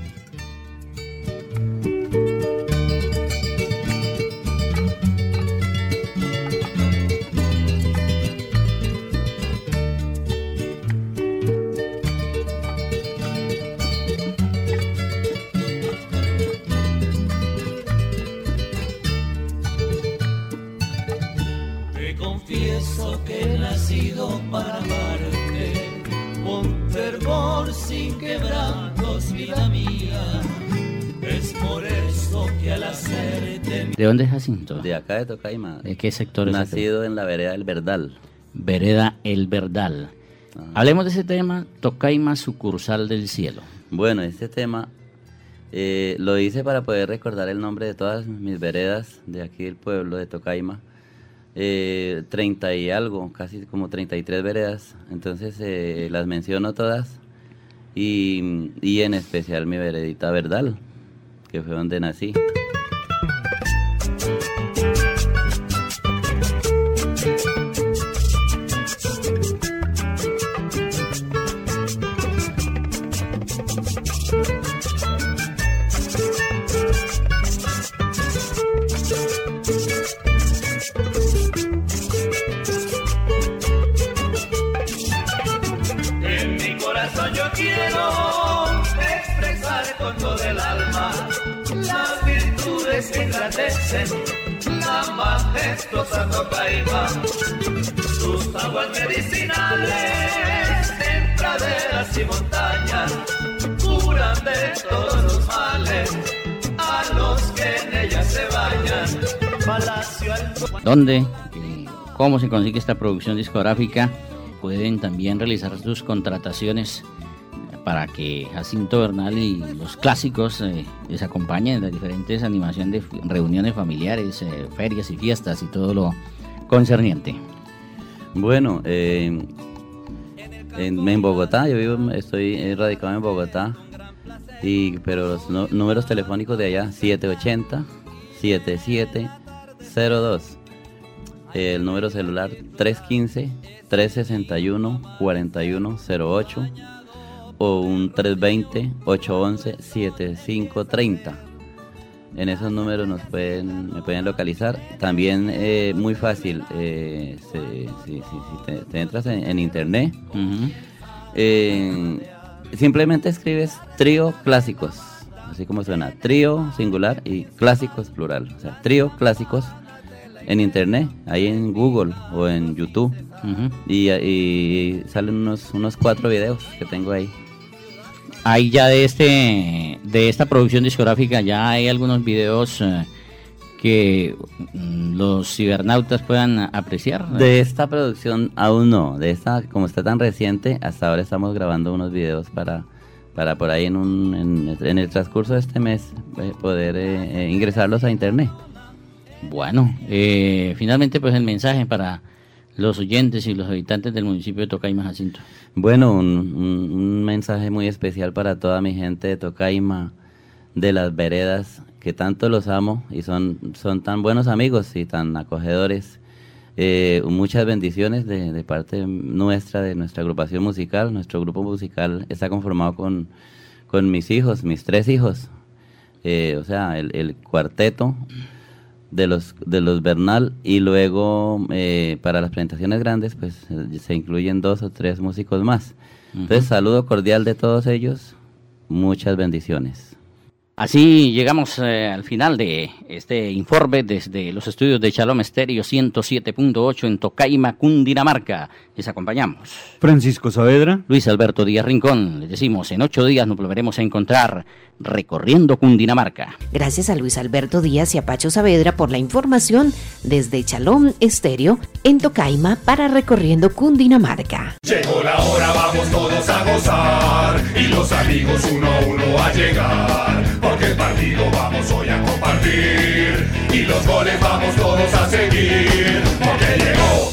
Que he nacido para amarte, con fervor sin quebrantos, vida mía. Es por eso que al hacerte... ¿De dónde es Jacinto? De acá de Tocaima. ¿De qué sector es? Nacido en la vereda El Verdal. Vereda El Verdal. Ajá. Hablemos de ese tema, Tocaima, sucursal del cielo. Bueno, este tema lo hice para poder recordar el nombre de todas mis veredas de aquí del pueblo de Tocaima. 30 y algo, casi como 33 veredas, entonces las menciono todas y en especial mi veredita Verdal, que fue donde nací. La majestuosa Tocaima, sus aguas medicinales en praderas y montañas curan de todos los males a los que en ellas se bañan. Palacio Alto. ¿Dónde y cómo se consigue esta producción discográfica? Pueden también realizar sus contrataciones para que Jacinto Bernal y los clásicos les acompañen en las diferentes animaciones de reuniones familiares, ferias y fiestas y todo lo concerniente. Bueno, en Bogotá, estoy radicado en Bogotá, pero los números telefónicos de allá, 780-7702, el número celular 315-361-4108 o un 320-811-7530. En esos números me pueden localizar. También muy fácil, si te entras en internet, simplemente escribes Trío Clásicos, así como suena, Trío singular y Clásicos plural, o sea, Trío Clásicos en internet, ahí en Google o en YouTube, y salen unos 4 videos que tengo ahí. Ahí ya de esta producción discográfica ya hay algunos videos que los cibernautas puedan apreciar. De esta producción aún no, de esta, como está tan reciente, hasta ahora estamos grabando unos videos para por ahí en el transcurso de este mes poder ingresarlos a internet. Bueno, finalmente pues el mensaje para los oyentes y los habitantes del municipio de Tocaima, Jacinto. Bueno, un mensaje muy especial para toda mi gente de Tocaima, de las veredas, que tanto los amo y son tan buenos amigos y tan acogedores. Muchas bendiciones de parte nuestra, de nuestra agrupación musical. Nuestro grupo musical está conformado con mis hijos, mis 3 hijos, o sea, el cuarteto de los Bernal, y luego para las presentaciones grandes pues se incluyen 2 o 3 músicos más. Entonces, saludo cordial de todos ellos, muchas bendiciones. Así llegamos al final de este informe desde los estudios de Shalom Estéreo 107.8 en Tocaima, Cundinamarca. Les acompañamos Francisco Saavedra, Luis Alberto Díaz Rincón. Les decimos, en 8 días nos volveremos a encontrar recorriendo Cundinamarca. Gracias a Luis Alberto Díaz y a Pacho Saavedra por la información desde Shalom Estéreo en Tocaima para Recorriendo Cundinamarca. Llegó la hora, vamos todos a gozar y los amigos uno a uno a llegar, porque el partido vamos hoy a compartir y los goles vamos todos a seguir, porque llegó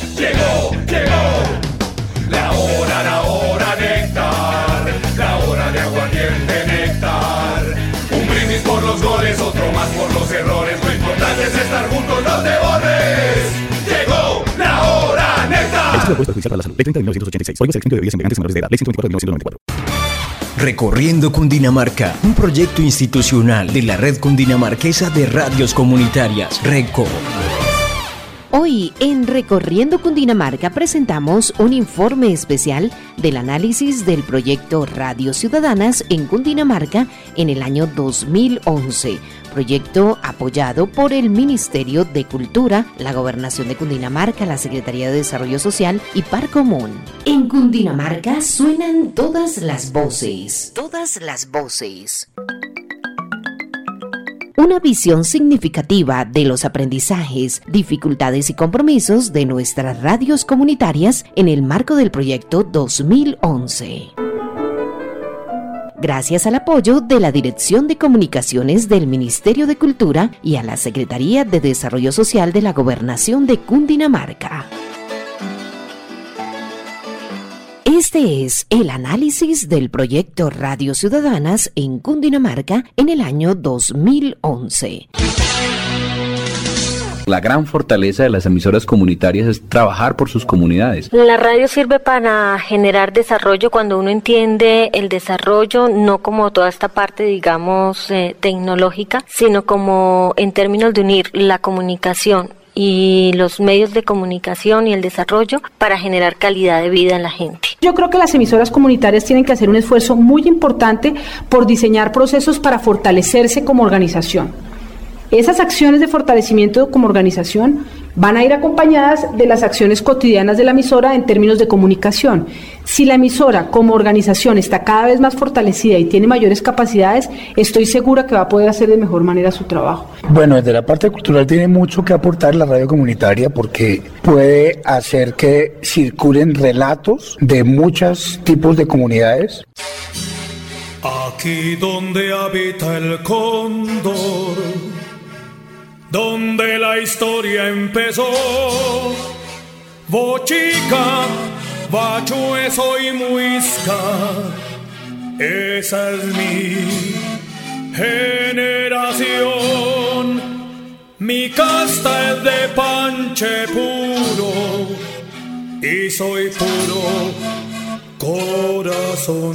la hora néctar, la hora de aguardiente néctar, un brindis por los goles, otro más por los errores, lo importante es estar juntos los devores. Llegó la hora néctar. El Acuerdo Judicial para la Salud, Ley 30 de 1986. Oiga, selección de bebidas embriagantes menores de edad, Ley 124 de 1994. Recorriendo Cundinamarca, un proyecto institucional de la Red Cundinamarquesa de Radios Comunitarias, RECO. Hoy en Recorriendo Cundinamarca presentamos un informe especial del análisis del proyecto Radio Ciudadanas en Cundinamarca en el año 2011, proyecto apoyado por el Ministerio de Cultura, la Gobernación de Cundinamarca, la Secretaría de Desarrollo Social y Par Común. En Cundinamarca suenan todas las voces. Todas las voces. Una visión significativa de los aprendizajes, dificultades y compromisos de nuestras radios comunitarias en el marco del proyecto 2011. Gracias al apoyo de la Dirección de Comunicaciones del Ministerio de Cultura y a la Secretaría de Desarrollo Social de la Gobernación de Cundinamarca. Este es el análisis del proyecto Radio Ciudadanas en Cundinamarca en el año 2011. La gran fortaleza de las emisoras comunitarias es trabajar por sus comunidades. La radio sirve para generar desarrollo cuando uno entiende el desarrollo, no como toda esta parte, digamos, tecnológica, sino como en términos de unir la comunicación y los medios de comunicación y el desarrollo para generar calidad de vida en la gente. Yo creo que las emisoras comunitarias tienen que hacer un esfuerzo muy importante por diseñar procesos para fortalecerse como organización. Esas acciones de fortalecimiento como organización van a ir acompañadas de las acciones cotidianas de la emisora en términos de comunicación. Si la emisora como organización está cada vez más fortalecida y tiene mayores capacidades, estoy segura que va a poder hacer de mejor manera su trabajo. Bueno, desde la parte cultural tiene mucho que aportar la radio comunitaria porque puede hacer que circulen relatos de muchos tipos de comunidades. Aquí donde habita el cóndor, donde la historia empezó, Bochica, Bachueso y Muisca, esa es mi generación. Mi casta es de panche puro y soy puro corazón.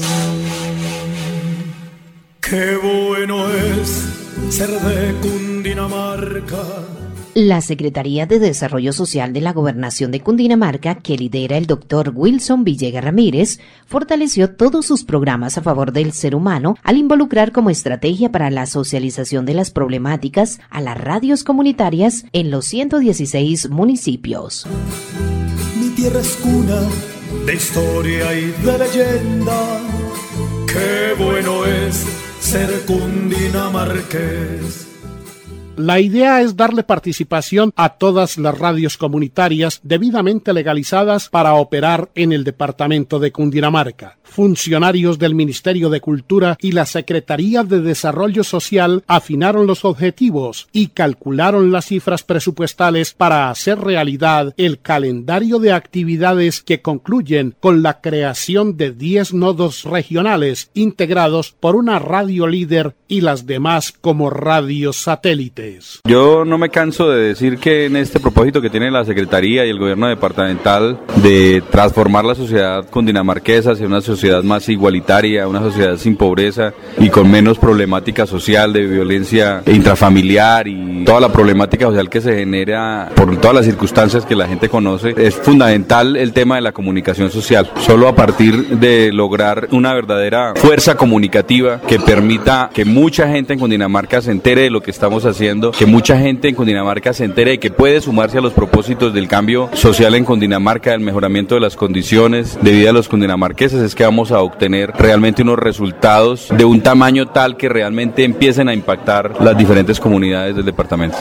Qué bueno es ser de Cundinamarca. La Secretaría de Desarrollo Social de la Gobernación de Cundinamarca, que lidera el doctor Wilson Villegas Ramírez, fortaleció todos sus programas a favor del ser humano al involucrar como estrategia para la socialización de las problemáticas a las radios comunitarias en los 116 municipios. Mi tierra es cuna de historia y de leyenda. Qué bueno es ser cundinamarqués. La idea es darle participación a todas las radios comunitarias debidamente legalizadas para operar en el departamento de Cundinamarca. Funcionarios del Ministerio de Cultura y la Secretaría de Desarrollo Social afinaron los objetivos y calcularon las cifras presupuestales para hacer realidad el calendario de actividades que concluyen con la creación de 10 nodos regionales integrados por una radio líder y las demás como radios satélites. Yo no me canso de decir que en este propósito que tiene la Secretaría y el gobierno departamental de transformar la sociedad cundinamarquesa hacia una sociedad más igualitaria, una sociedad sin pobreza y con menos problemática social de violencia intrafamiliar y toda la problemática social que se genera por todas las circunstancias que la gente conoce, es fundamental el tema de la comunicación social. Solo a partir de lograr una verdadera fuerza comunicativa que permita que mucha gente en Cundinamarca se entere de lo que estamos haciendo, que mucha gente en Cundinamarca se entere de que puede sumarse a los propósitos del cambio social en Cundinamarca, del mejoramiento de las condiciones de vida de los cundinamarqueses, es que vamos a obtener realmente unos resultados de un tamaño tal que realmente empiecen a impactar las diferentes comunidades del departamento.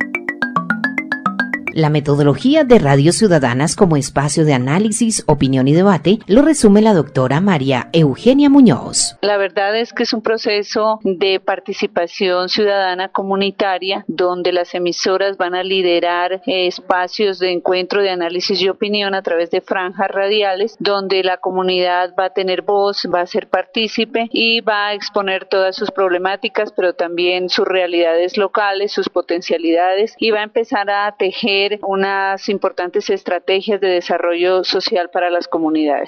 La metodología de radios ciudadanas como espacio de análisis, opinión y debate lo resume la doctora María Eugenia Muñoz. La verdad es que es un proceso de participación ciudadana comunitaria donde las emisoras van a liderar espacios de encuentro, de análisis y opinión a través de franjas radiales donde la comunidad va a tener voz, va a ser partícipe y va a exponer todas sus problemáticas, pero también sus realidades locales, sus potencialidades, y va a empezar a tejer unas importantes estrategias de desarrollo social para las comunidades.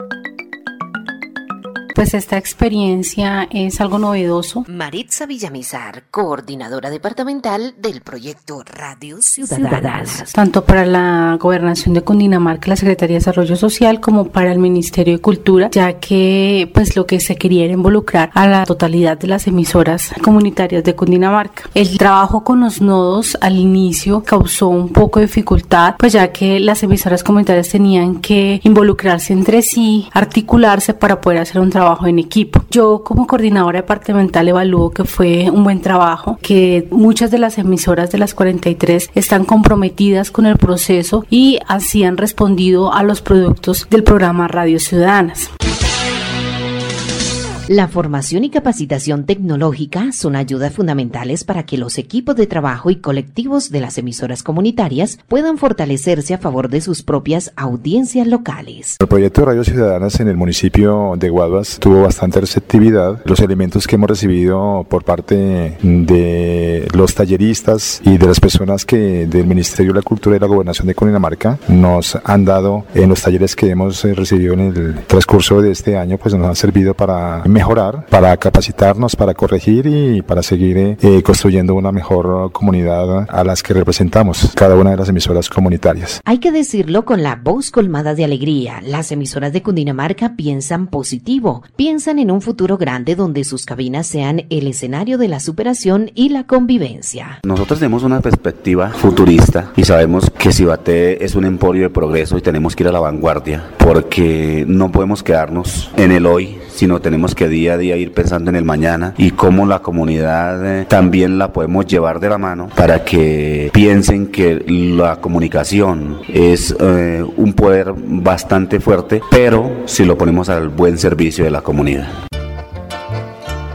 Pues esta experiencia es algo novedoso. Maritza Villamizar, coordinadora departamental del proyecto Radio Ciudadanas. Tanto para la Gobernación de Cundinamarca, la Secretaría de Desarrollo Social, como para el Ministerio de Cultura, ya que pues lo que se quería era involucrar a la totalidad de las emisoras comunitarias de Cundinamarca. El trabajo con los nodos al inicio causó un poco de dificultad, pues ya que las emisoras comunitarias tenían que involucrarse entre sí, articularse para poder hacer un trabajo en equipo. Yo como coordinadora departamental evalúo que fue un buen trabajo, que muchas de las emisoras de las 43 están comprometidas con el proceso y así han respondido a los productos del programa Radio Ciudadanas. La formación y capacitación tecnológica son ayudas fundamentales para que los equipos de trabajo y colectivos de las emisoras comunitarias puedan fortalecerse a favor de sus propias audiencias locales. El proyecto de Radio Ciudadanas en el municipio de Guaduas tuvo bastante receptividad. Los elementos que hemos recibido por parte de los talleristas y de las personas que del Ministerio de la Cultura y la Gobernación de Cundinamarca nos han dado en los talleres que hemos recibido en el transcurso de este año, pues nos han servido para mejorar, para capacitarnos, para corregir y para seguir construyendo una mejor comunidad a las que representamos, cada una de las emisoras comunitarias. Hay que decirlo con la voz colmada de alegría, las emisoras de Cundinamarca piensan positivo, piensan en un futuro grande donde sus cabinas sean el escenario de la superación y la convivencia. Nosotros tenemos una perspectiva futurista y sabemos que Cibaté es un emporio de progreso y tenemos que ir a la vanguardia, porque no podemos quedarnos en el hoy, sino tenemos que día a día ir pensando en el mañana y cómo la comunidad también la podemos llevar de la mano para que piensen que la comunicación es un poder bastante fuerte, pero si lo ponemos al buen servicio de la comunidad.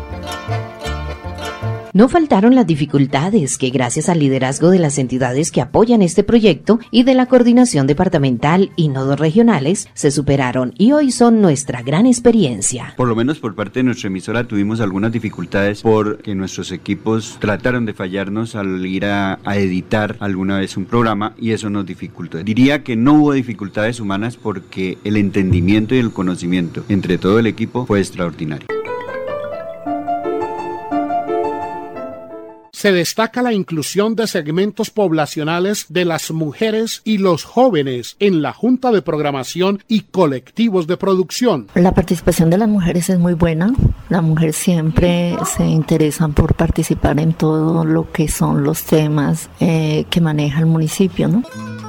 No faltaron las dificultades que, gracias al liderazgo de las entidades que apoyan este proyecto y de la coordinación departamental y nodos regionales, se superaron y hoy son nuestra gran experiencia. Por lo menos por parte de nuestra emisora tuvimos algunas dificultades porque nuestros equipos trataron de fallarnos al ir a editar alguna vez un programa y eso nos dificultó. Diría que no hubo dificultades humanas porque el entendimiento y el conocimiento entre todo el equipo fue extraordinario. Se destaca la inclusión de segmentos poblacionales de las mujeres y los jóvenes en la Junta de Programación y colectivos de producción. La participación de las mujeres es muy buena. Las mujeres siempre se interesan por participar en todo lo que son los temas que maneja el municipio, ¿no?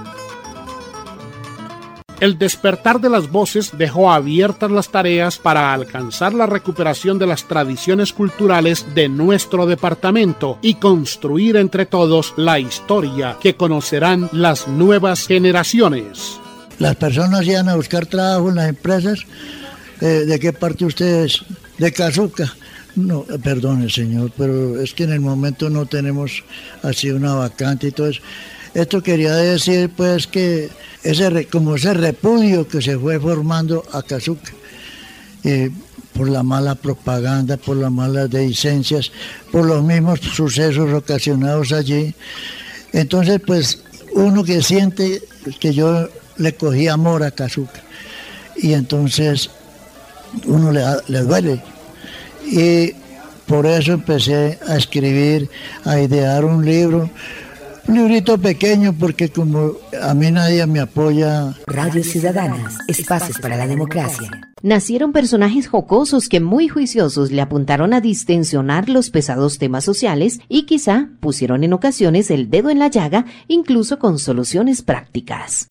El despertar de las voces dejó abiertas las tareas para alcanzar la recuperación de las tradiciones culturales de nuestro departamento y construir entre todos la historia que conocerán las nuevas generaciones. Las personas iban a buscar trabajo en las empresas. ¿De qué parte ustedes? De Cazuca. No, perdone señor, pero es que en el momento no tenemos así una vacante y todo eso. Esto quería decir pues que ese repudio que se fue formando a Cazuca por la mala propaganda, por las malas licencias, por los mismos sucesos ocasionados allí. Entonces pues uno que siente que yo le cogí amor a Cazuca y entonces uno le duele y por eso empecé a escribir, a idear un libro. Un librito pequeño porque como a mí nadie me apoya. Radio Ciudadanas, espacios para la democracia. Nacieron personajes jocosos que muy juiciosos le apuntaron a distensionar los pesados temas sociales y quizá pusieron en ocasiones el dedo en la llaga, incluso con soluciones prácticas.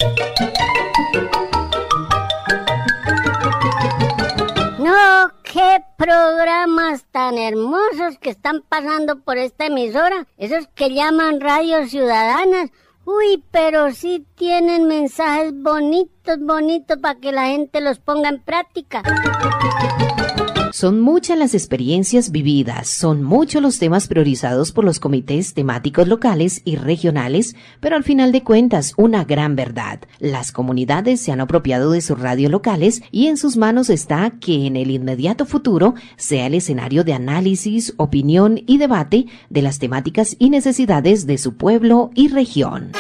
No, qué programas tan hermosos que están pasando por esta emisora, esos que llaman Radio Ciudadanas. Uy, pero sí tienen mensajes bonitos para que la gente los ponga en práctica. Son muchas las experiencias vividas, son muchos los temas priorizados por los comités temáticos locales y regionales, pero al final de cuentas, una gran verdad. Las comunidades se han apropiado de sus radios locales y en sus manos está que en el inmediato futuro sea el escenario de análisis, opinión y debate de las temáticas y necesidades de su pueblo y región.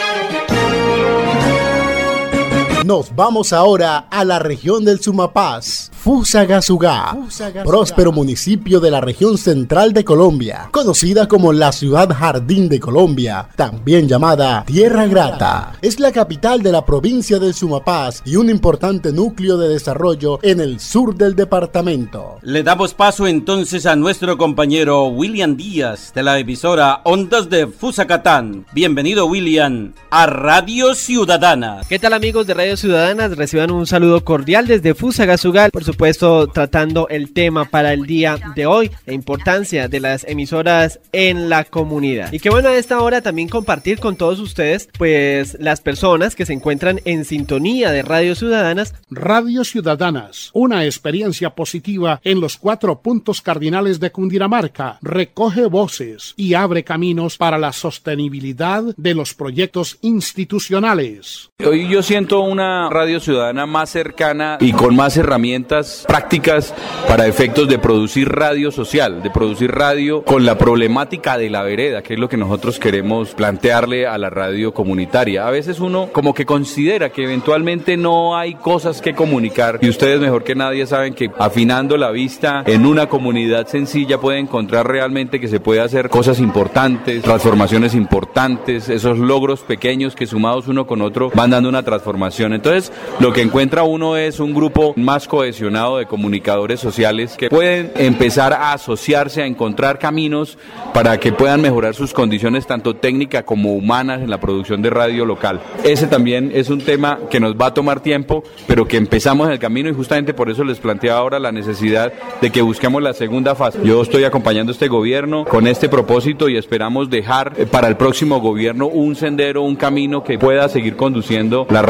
Nos vamos ahora a la región del Sumapaz, Fusagasugá, próspero municipio de la región central de Colombia, conocida como la ciudad jardín de Colombia, también llamada Tierra Grata. Es la capital de la provincia del Sumapaz y un importante núcleo de desarrollo en el sur del departamento. Le damos paso entonces a nuestro compañero William Díaz de la emisora Ondas de Fusacatán. Bienvenido, William, a Radio Ciudadana. ¿Qué tal, amigos de Radio Ciudadanas? Reciban un saludo cordial desde Fusagasugá, por supuesto tratando el tema para el día de hoy, la importancia de las emisoras en la comunidad. Y qué bueno a esta hora también compartir con todos ustedes pues las personas que se encuentran en sintonía de Radio Ciudadanas. Radio Ciudadanas, una experiencia positiva en los 4 puntos cardinales de Cundinamarca, recoge voces y abre caminos para la sostenibilidad de los proyectos institucionales. Hoy yo siento una radio ciudadana más cercana y con más herramientas prácticas para efectos de producir radio social, de producir radio con la problemática de la vereda, que es lo que nosotros queremos plantearle a la radio comunitaria. A veces uno como que considera que eventualmente no hay cosas que comunicar y ustedes mejor que nadie saben que afinando la vista en una comunidad sencilla puede encontrar realmente que se puede hacer cosas importantes, transformaciones importantes, esos logros pequeños que sumados uno con otro van dando una transformación. Entonces lo que encuentra uno es un grupo más cohesionado de comunicadores sociales que pueden empezar a asociarse, a encontrar caminos para que puedan mejorar sus condiciones tanto técnicas como humanas en la producción de radio local. Ese también es un tema que nos va a tomar tiempo, pero que empezamos en el camino y justamente por eso les planteo ahora la necesidad de que busquemos la segunda fase. Yo estoy acompañando este gobierno con este propósito y esperamos dejar para el próximo gobierno un sendero, un camino que pueda seguir conduciendo la radio comunitaria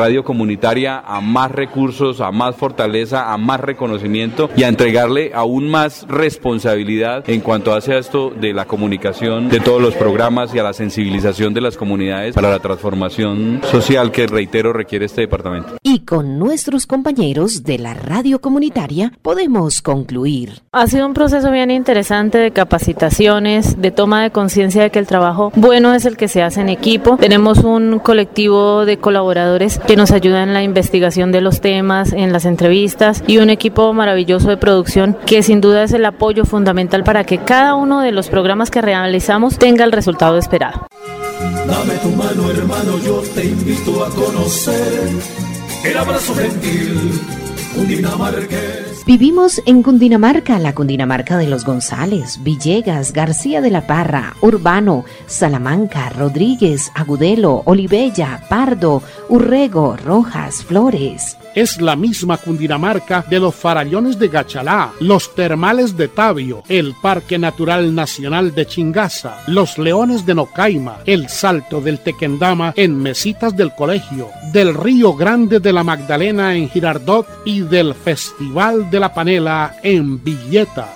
comunitaria a más recursos, a más fortaleza, a más reconocimiento y a entregarle aún más responsabilidad en cuanto hace a esto de la comunicación de todos los programas y a la sensibilización de las comunidades para la transformación social que, reitero, requiere este departamento. Y con nuestros compañeros de la radio comunitaria podemos concluir. Ha sido un proceso bien interesante de capacitaciones, de toma de conciencia de que el trabajo bueno es el que se hace en equipo. Tenemos un colectivo de colaboradores que nos ayuda en la investigación de los temas, en las entrevistas, y un equipo maravilloso de producción que sin duda es el apoyo fundamental para que cada uno de los programas que realizamos tenga el resultado esperado. Dame tu mano, hermano, yo te invito a conocer el abrazo gentil cundinamarqués. Vivimos en Cundinamarca, la Cundinamarca de los González, Villegas, García de la Parra, Urbano, Salamanca, Rodríguez, Agudelo, Olivella, Pardo, Urrego, Rojas, Flores. Es la misma Cundinamarca de los Farallones de Gachalá, los Termales de Tabio, el Parque Natural Nacional de Chingaza, los Leones de Nocaima, el Salto del Tequendama en Mesitas del Colegio, del Río Grande de la Magdalena en Girardot y del Festival de la Panela en Villeta.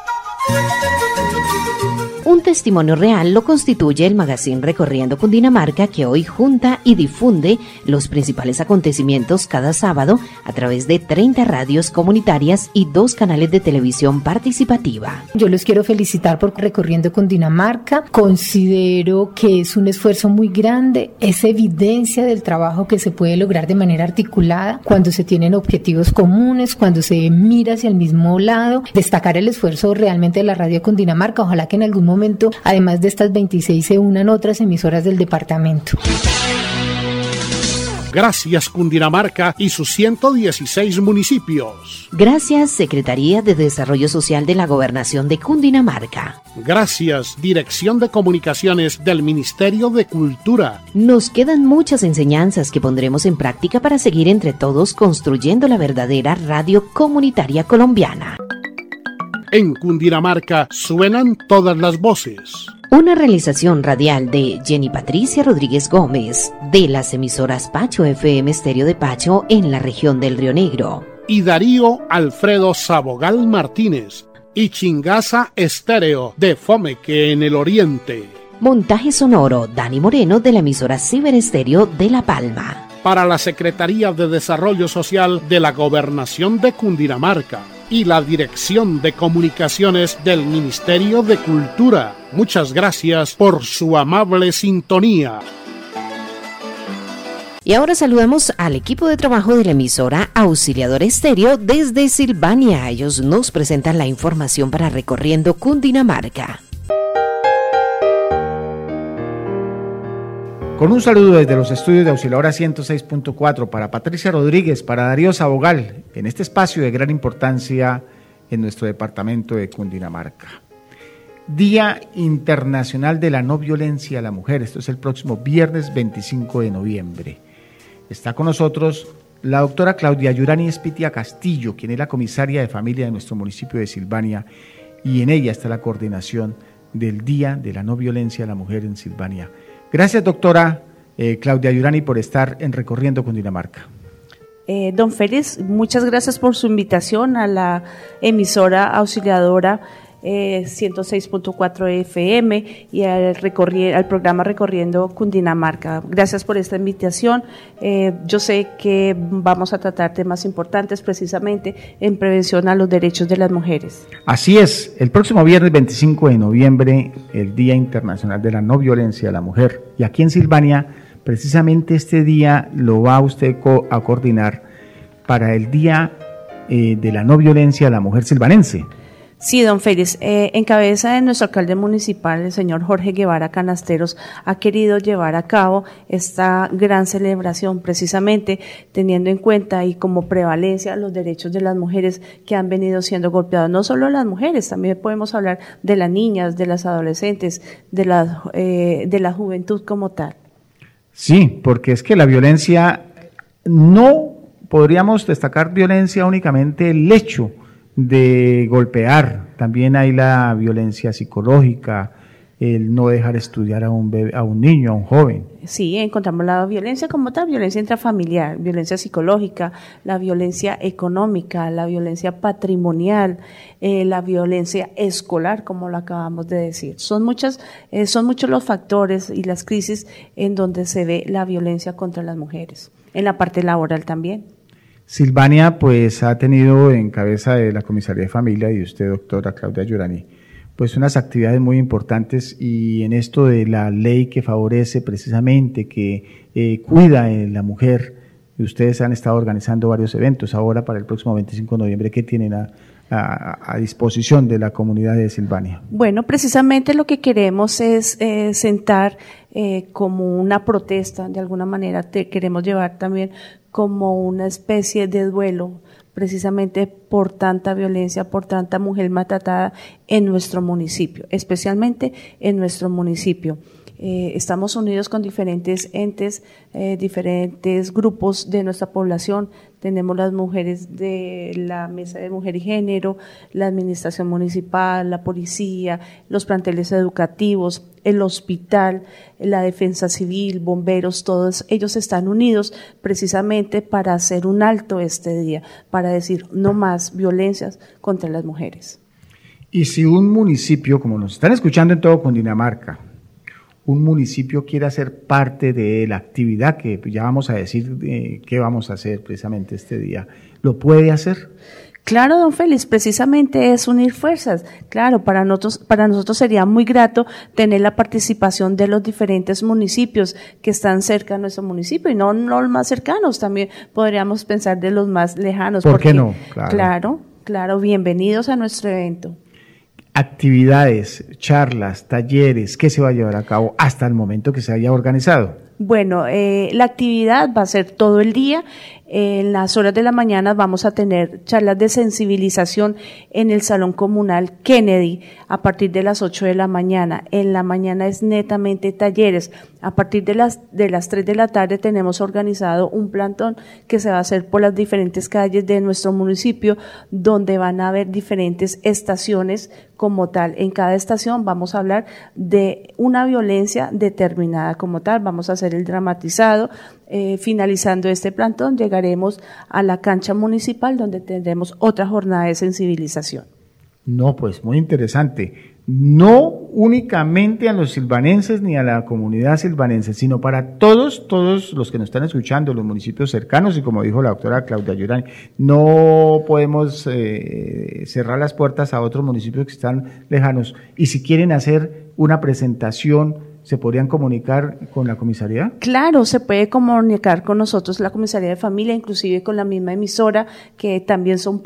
Un testimonio real lo constituye el magazine Recorriendo Cundinamarca, que hoy junta y difunde los principales acontecimientos cada sábado a través de 30 radios comunitarias y 2 canales de televisión participativa. Yo los quiero felicitar por Recorriendo Cundinamarca. Considero que es un esfuerzo muy grande, es evidencia del trabajo que se puede lograr de manera articulada cuando se tienen objetivos comunes, cuando se mira hacia el mismo lado. Destacar el esfuerzo realmente de la radio Cundinamarca. Ojalá que en algún momento, además de estas 26, se unan otras emisoras del departamento. Gracias Cundinamarca y sus 116 municipios. Gracias Secretaría de Desarrollo Social de la Gobernación de Cundinamarca. Gracias Dirección de Comunicaciones del Ministerio de Cultura. Nos quedan muchas enseñanzas que pondremos en práctica para seguir entre todos construyendo la verdadera radio comunitaria colombiana. En Cundinamarca suenan todas las voces. Una realización radial de Jenny Patricia Rodríguez Gómez, de las emisoras Pacho FM Estéreo de Pacho en la región del Río Negro. Y Darío Alfredo Sabogal Martínez, y Chingaza Estéreo de Fomeque en el Oriente. Montaje sonoro Dani Moreno de la emisora Ciber Estéreo de La Palma. Para la Secretaría de Desarrollo Social de la Gobernación de Cundinamarca y la Dirección de Comunicaciones del Ministerio de Cultura. Muchas gracias por su amable sintonía. Y ahora saludamos al equipo de trabajo de la emisora Auxiliadora Estéreo desde Silvania. Ellos nos presentan la información para Recorriendo Cundinamarca. Con un saludo desde los estudios de Auxiliadora 106.4 para Patricia Rodríguez, para Darío Sabogal, en este espacio de gran importancia en nuestro departamento de Cundinamarca. Día Internacional de la No Violencia a la Mujer. Esto es el próximo viernes 25 de noviembre. Está con nosotros la doctora Claudia Yurani Espitia Castillo, quien es la comisaria de familia de nuestro municipio de Silvania, y en ella está la coordinación del Día de la No Violencia a la Mujer en Silvania. Gracias, doctora Claudia Yurani, por estar en Recorriendo Cundinamarca. Don Félix, muchas gracias por su invitación a la emisora Auxiliadora 106.4 FM y al programa Recorriendo Cundinamarca. Gracias por esta invitación. Yo sé que vamos a tratar temas importantes precisamente en prevención a los derechos de las mujeres. Así es, el próximo viernes 25 de noviembre, el Día Internacional de la No Violencia a la Mujer. Y aquí en Silvania, precisamente este día lo va usted a coordinar para el Día de la No Violencia a la Mujer silvanense. Sí, don Félix, en cabeza de nuestro alcalde municipal, el señor Jorge Guevara Canasteros, ha querido llevar a cabo esta gran celebración precisamente teniendo en cuenta y como prevalencia los derechos de las mujeres que han venido siendo golpeadas. No solo las mujeres, también podemos hablar de las niñas, de las adolescentes, de la juventud como tal. Sí, porque es que la violencia, no podríamos destacar violencia únicamente el hecho de golpear, también hay la violencia psicológica, el no dejar estudiar a un bebé, a un niño, a un joven. Sí, encontramos la violencia como tal, violencia intrafamiliar, violencia psicológica, la violencia económica, la violencia patrimonial, la violencia escolar, como lo acabamos de decir. Son muchos los factores y las crisis en donde se ve la violencia contra las mujeres, en la parte laboral también. Silvania, pues ha tenido en cabeza de la Comisaría de Familia y usted, doctora Claudia Yurani, pues unas actividades muy importantes, y en esto de la ley que favorece precisamente, que cuida a la mujer, y ustedes han estado organizando varios eventos ahora para el próximo 25 de noviembre, ¿qué tienen a disposición de la comunidad de Silvania? Bueno, precisamente lo que queremos es sentar como una protesta, de alguna manera queremos llevar también como una especie de duelo, precisamente por tanta violencia, por tanta mujer maltratada en nuestro municipio, especialmente en nuestro municipio. Estamos unidos con diferentes entes, diferentes grupos de nuestra población. Tenemos las mujeres de la Mesa de Mujer y Género, la Administración Municipal, la Policía, los planteles educativos, el hospital, la Defensa Civil, bomberos, todos ellos están unidos precisamente para hacer un alto este día, para decir no más violencias contra las mujeres. Y si un municipio, como nos están escuchando en todo Cundinamarca, un municipio quiere hacer parte de la actividad que ya vamos a decir qué vamos a hacer precisamente este día, ¿lo puede hacer? Claro, don Félix, precisamente es unir fuerzas. Claro, para nosotros sería muy grato tener la participación de los diferentes municipios que están cerca de nuestro municipio, y no los más cercanos, también podríamos pensar de los más lejanos. ¿Por qué no? Claro, bienvenidos a nuestro evento. Actividades, charlas, talleres, ¿qué se va a llevar a cabo hasta el momento que se haya organizado? Bueno, la actividad va a ser todo el día. En las horas de la mañana vamos a tener charlas de sensibilización en el Salón Comunal Kennedy a partir de las 8 de la mañana. En la mañana es netamente talleres. A partir de las 3 de la tarde tenemos organizado un plantón que se va a hacer por las diferentes calles de nuestro municipio, donde van a haber diferentes estaciones como tal. En cada estación vamos a hablar de una violencia determinada como tal. Vamos a hacer el dramatizado. Finalizando este plantón, llegaremos a la cancha municipal, donde tendremos otra jornada de sensibilización. No, pues muy interesante. No únicamente a los silvanenses ni a la comunidad silvanense, sino para todos los que nos están escuchando, los municipios cercanos, y como dijo la doctora Claudia Yurani, no podemos cerrar las puertas a otros municipios que están lejanos. Y si quieren hacer una presentación, ¿se podrían comunicar con la comisaría? Claro, se puede comunicar con nosotros, la comisaría de familia, inclusive con la misma emisora, que también son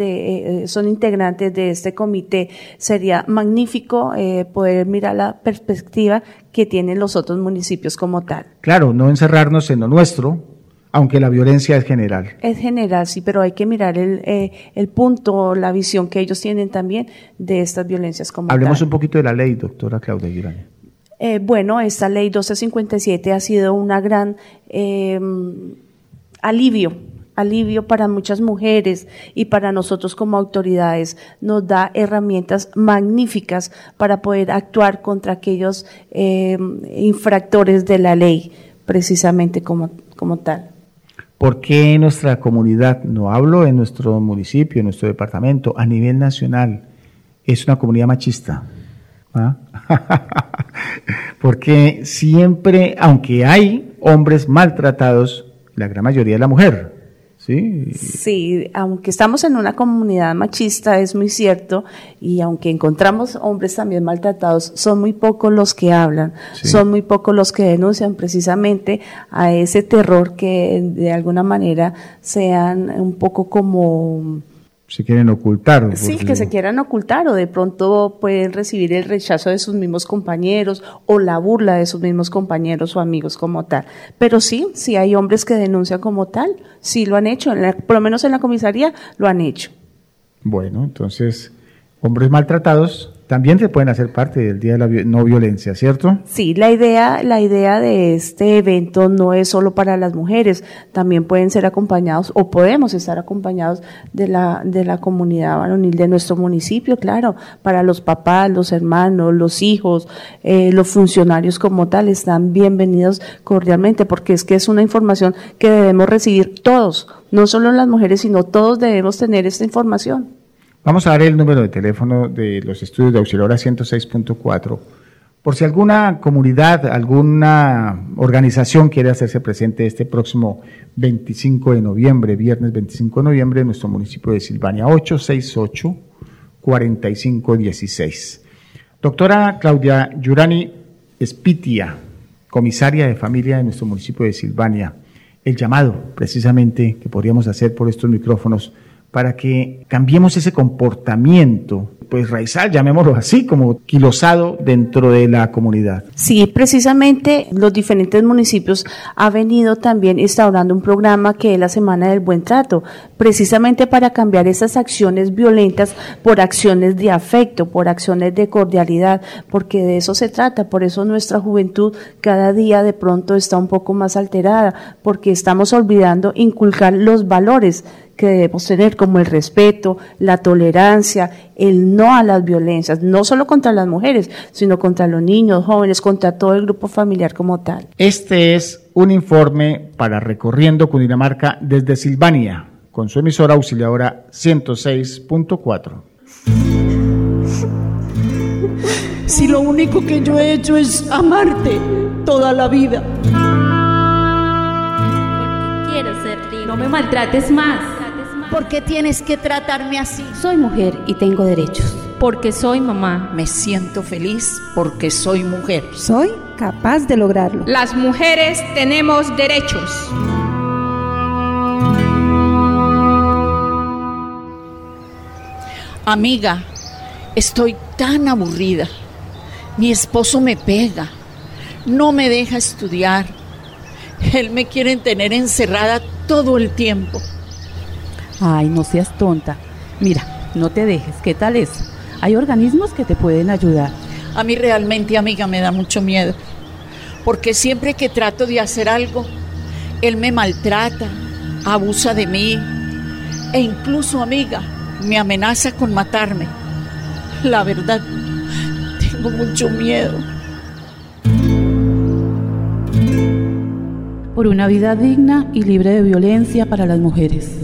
son integrantes de este comité. Sería magnífico poder mirar la perspectiva que tienen los otros municipios como tal. Claro, no encerrarnos en lo nuestro, aunque la violencia es general. Es general, sí, pero hay que mirar el punto, la visión que ellos tienen también de estas violencias como tal. Hablemos un poquito de la ley, doctora Claudia Yurani. Bueno, esta ley 1257 ha sido una gran alivio para muchas mujeres y para nosotros como autoridades. Nos da herramientas magníficas para poder actuar contra aquellos infractores de la ley, precisamente como tal. ¿Por qué nuestra comunidad, no hablo en nuestro municipio, en nuestro departamento, a nivel nacional, es una comunidad machista? ¿Ah? Porque siempre, aunque hay hombres maltratados, la gran mayoría es la mujer. Sí, aunque estamos en una comunidad machista, es muy cierto, y aunque encontramos hombres también maltratados, son muy pocos los que hablan, son muy pocos los que denuncian precisamente a ese terror que de alguna manera sean un poco como... se quieren ocultar. Sí, que se quieran ocultar, o de pronto pueden recibir el rechazo de sus mismos compañeros o la burla de sus mismos compañeros o amigos como tal. Pero sí hay hombres que denuncian como tal, sí lo han hecho, por lo menos en la comisaría lo han hecho. Bueno, entonces, hombres maltratados también se pueden hacer parte del Día de la No Violencia, ¿cierto? Sí, la idea de este evento no es solo para las mujeres, también pueden ser acompañados o podemos estar acompañados de la comunidad varonil de nuestro municipio, claro, para los papás, los hermanos, los hijos, los funcionarios como tal, están bienvenidos cordialmente, porque es que es una información que debemos recibir todos, no solo las mujeres, sino todos debemos tener esta información. Vamos a dar el número de teléfono de los estudios de Auxiliadora 106.4. Por si alguna comunidad, alguna organización quiere hacerse presente este próximo 25 de noviembre, viernes 25 de noviembre, en nuestro municipio de Silvania, 868-4516. Doctora Claudia Yurani Espitia, comisaria de familia de nuestro municipio de Silvania, el llamado precisamente que podríamos hacer por estos micrófonos para que cambiemos ese comportamiento, pues raizal, llamémoslo así, como quilosado dentro de la comunidad. Sí, precisamente los diferentes municipios han venido también instaurando un programa que es la Semana del Buen Trato, precisamente para cambiar esas acciones violentas por acciones de afecto, por acciones de cordialidad, porque de eso se trata. Por eso nuestra juventud cada día de pronto está un poco más alterada, porque estamos olvidando inculcar los valores que debemos tener, como el respeto, la tolerancia, el no a las violencias, no solo contra las mujeres, sino contra los niños, jóvenes, contra todo el grupo familiar como tal. Este es un informe para Recorriendo Cundinamarca desde Silvania, con su emisora Auxiliadora 106.4. Si lo único que yo he hecho es amarte toda la vida. Porque quiero ser libre. No me maltrates más. ¿Por qué tienes que tratarme así? Soy mujer y tengo derechos. Porque soy mamá. Me siento feliz porque soy mujer. Soy capaz de lograrlo. Las mujeres tenemos derechos. Amiga, estoy tan aburrida. Mi esposo me pega. No me deja estudiar. Él me quiere tener encerrada todo el tiempo. Ay, no seas tonta. Mira, no te dejes. ¿Qué tal eso? Hay organismos que te pueden ayudar. A mí realmente, amiga, me da mucho miedo. Porque siempre que trato de hacer algo, él me maltrata, abusa de mí. E incluso, amiga, me amenaza con matarme. La verdad, tengo mucho miedo. Por una vida digna y libre de violencia para las mujeres.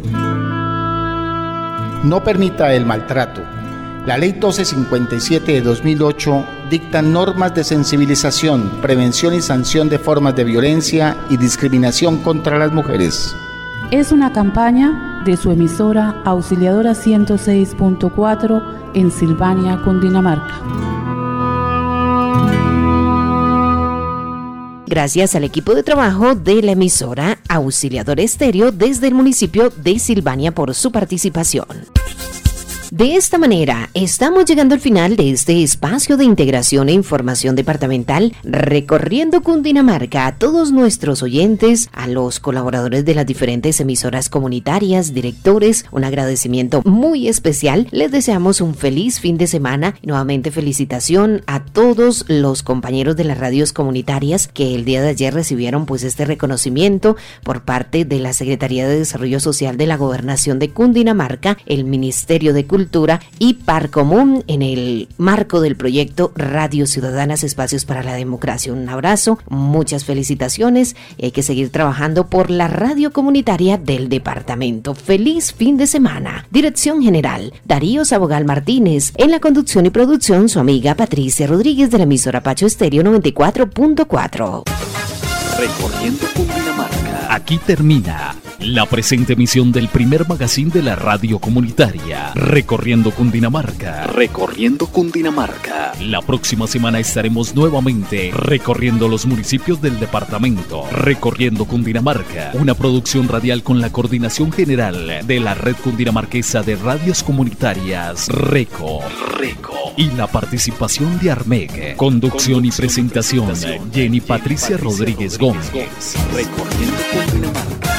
No permita el maltrato. La Ley 1257 de 2008 dicta normas de sensibilización, prevención y sanción de formas de violencia y discriminación contra las mujeres. Es una campaña de su emisora Auxiliadora 106.4 en Silvania, Cundinamarca. Gracias al equipo de trabajo de la emisora Auxiliadora Estéreo desde el municipio de Silvania por su participación. De esta manera, estamos llegando al final de este espacio de integración e información departamental, recorriendo Cundinamarca. A todos nuestros oyentes, a los colaboradores de las diferentes emisoras comunitarias, directores, un agradecimiento muy especial. Les deseamos un feliz fin de semana y nuevamente felicitación a todos los compañeros de las radios comunitarias que el día de ayer recibieron pues este reconocimiento por parte de la Secretaría de Desarrollo Social de la Gobernación de Cundinamarca, el Ministerio de Cultura y Parcomún en el marco del proyecto Radio Ciudadanas Espacios para la Democracia. Un abrazo, muchas felicitaciones y hay que seguir trabajando por la radio comunitaria del departamento. Feliz fin de semana. Dirección General, Darío Sabogal Martínez. En la conducción y producción, su amiga Patricia Rodríguez de la emisora Pacho Estéreo 94.4. Recorriendo Cundinamarca. Aquí termina la presente emisión del primer magazine de la radio comunitaria, Recorriendo Cundinamarca. Recorriendo Cundinamarca. La próxima semana estaremos nuevamente recorriendo los municipios del departamento. Recorriendo Cundinamarca, una producción radial con la coordinación general de la Red Cundinamarquesa de Radios Comunitarias, RECO. Y la participación de ARMEG. Conducción y presentación, Jenny Patricia Rodríguez Gómez. Recorriendo Cundinamarca.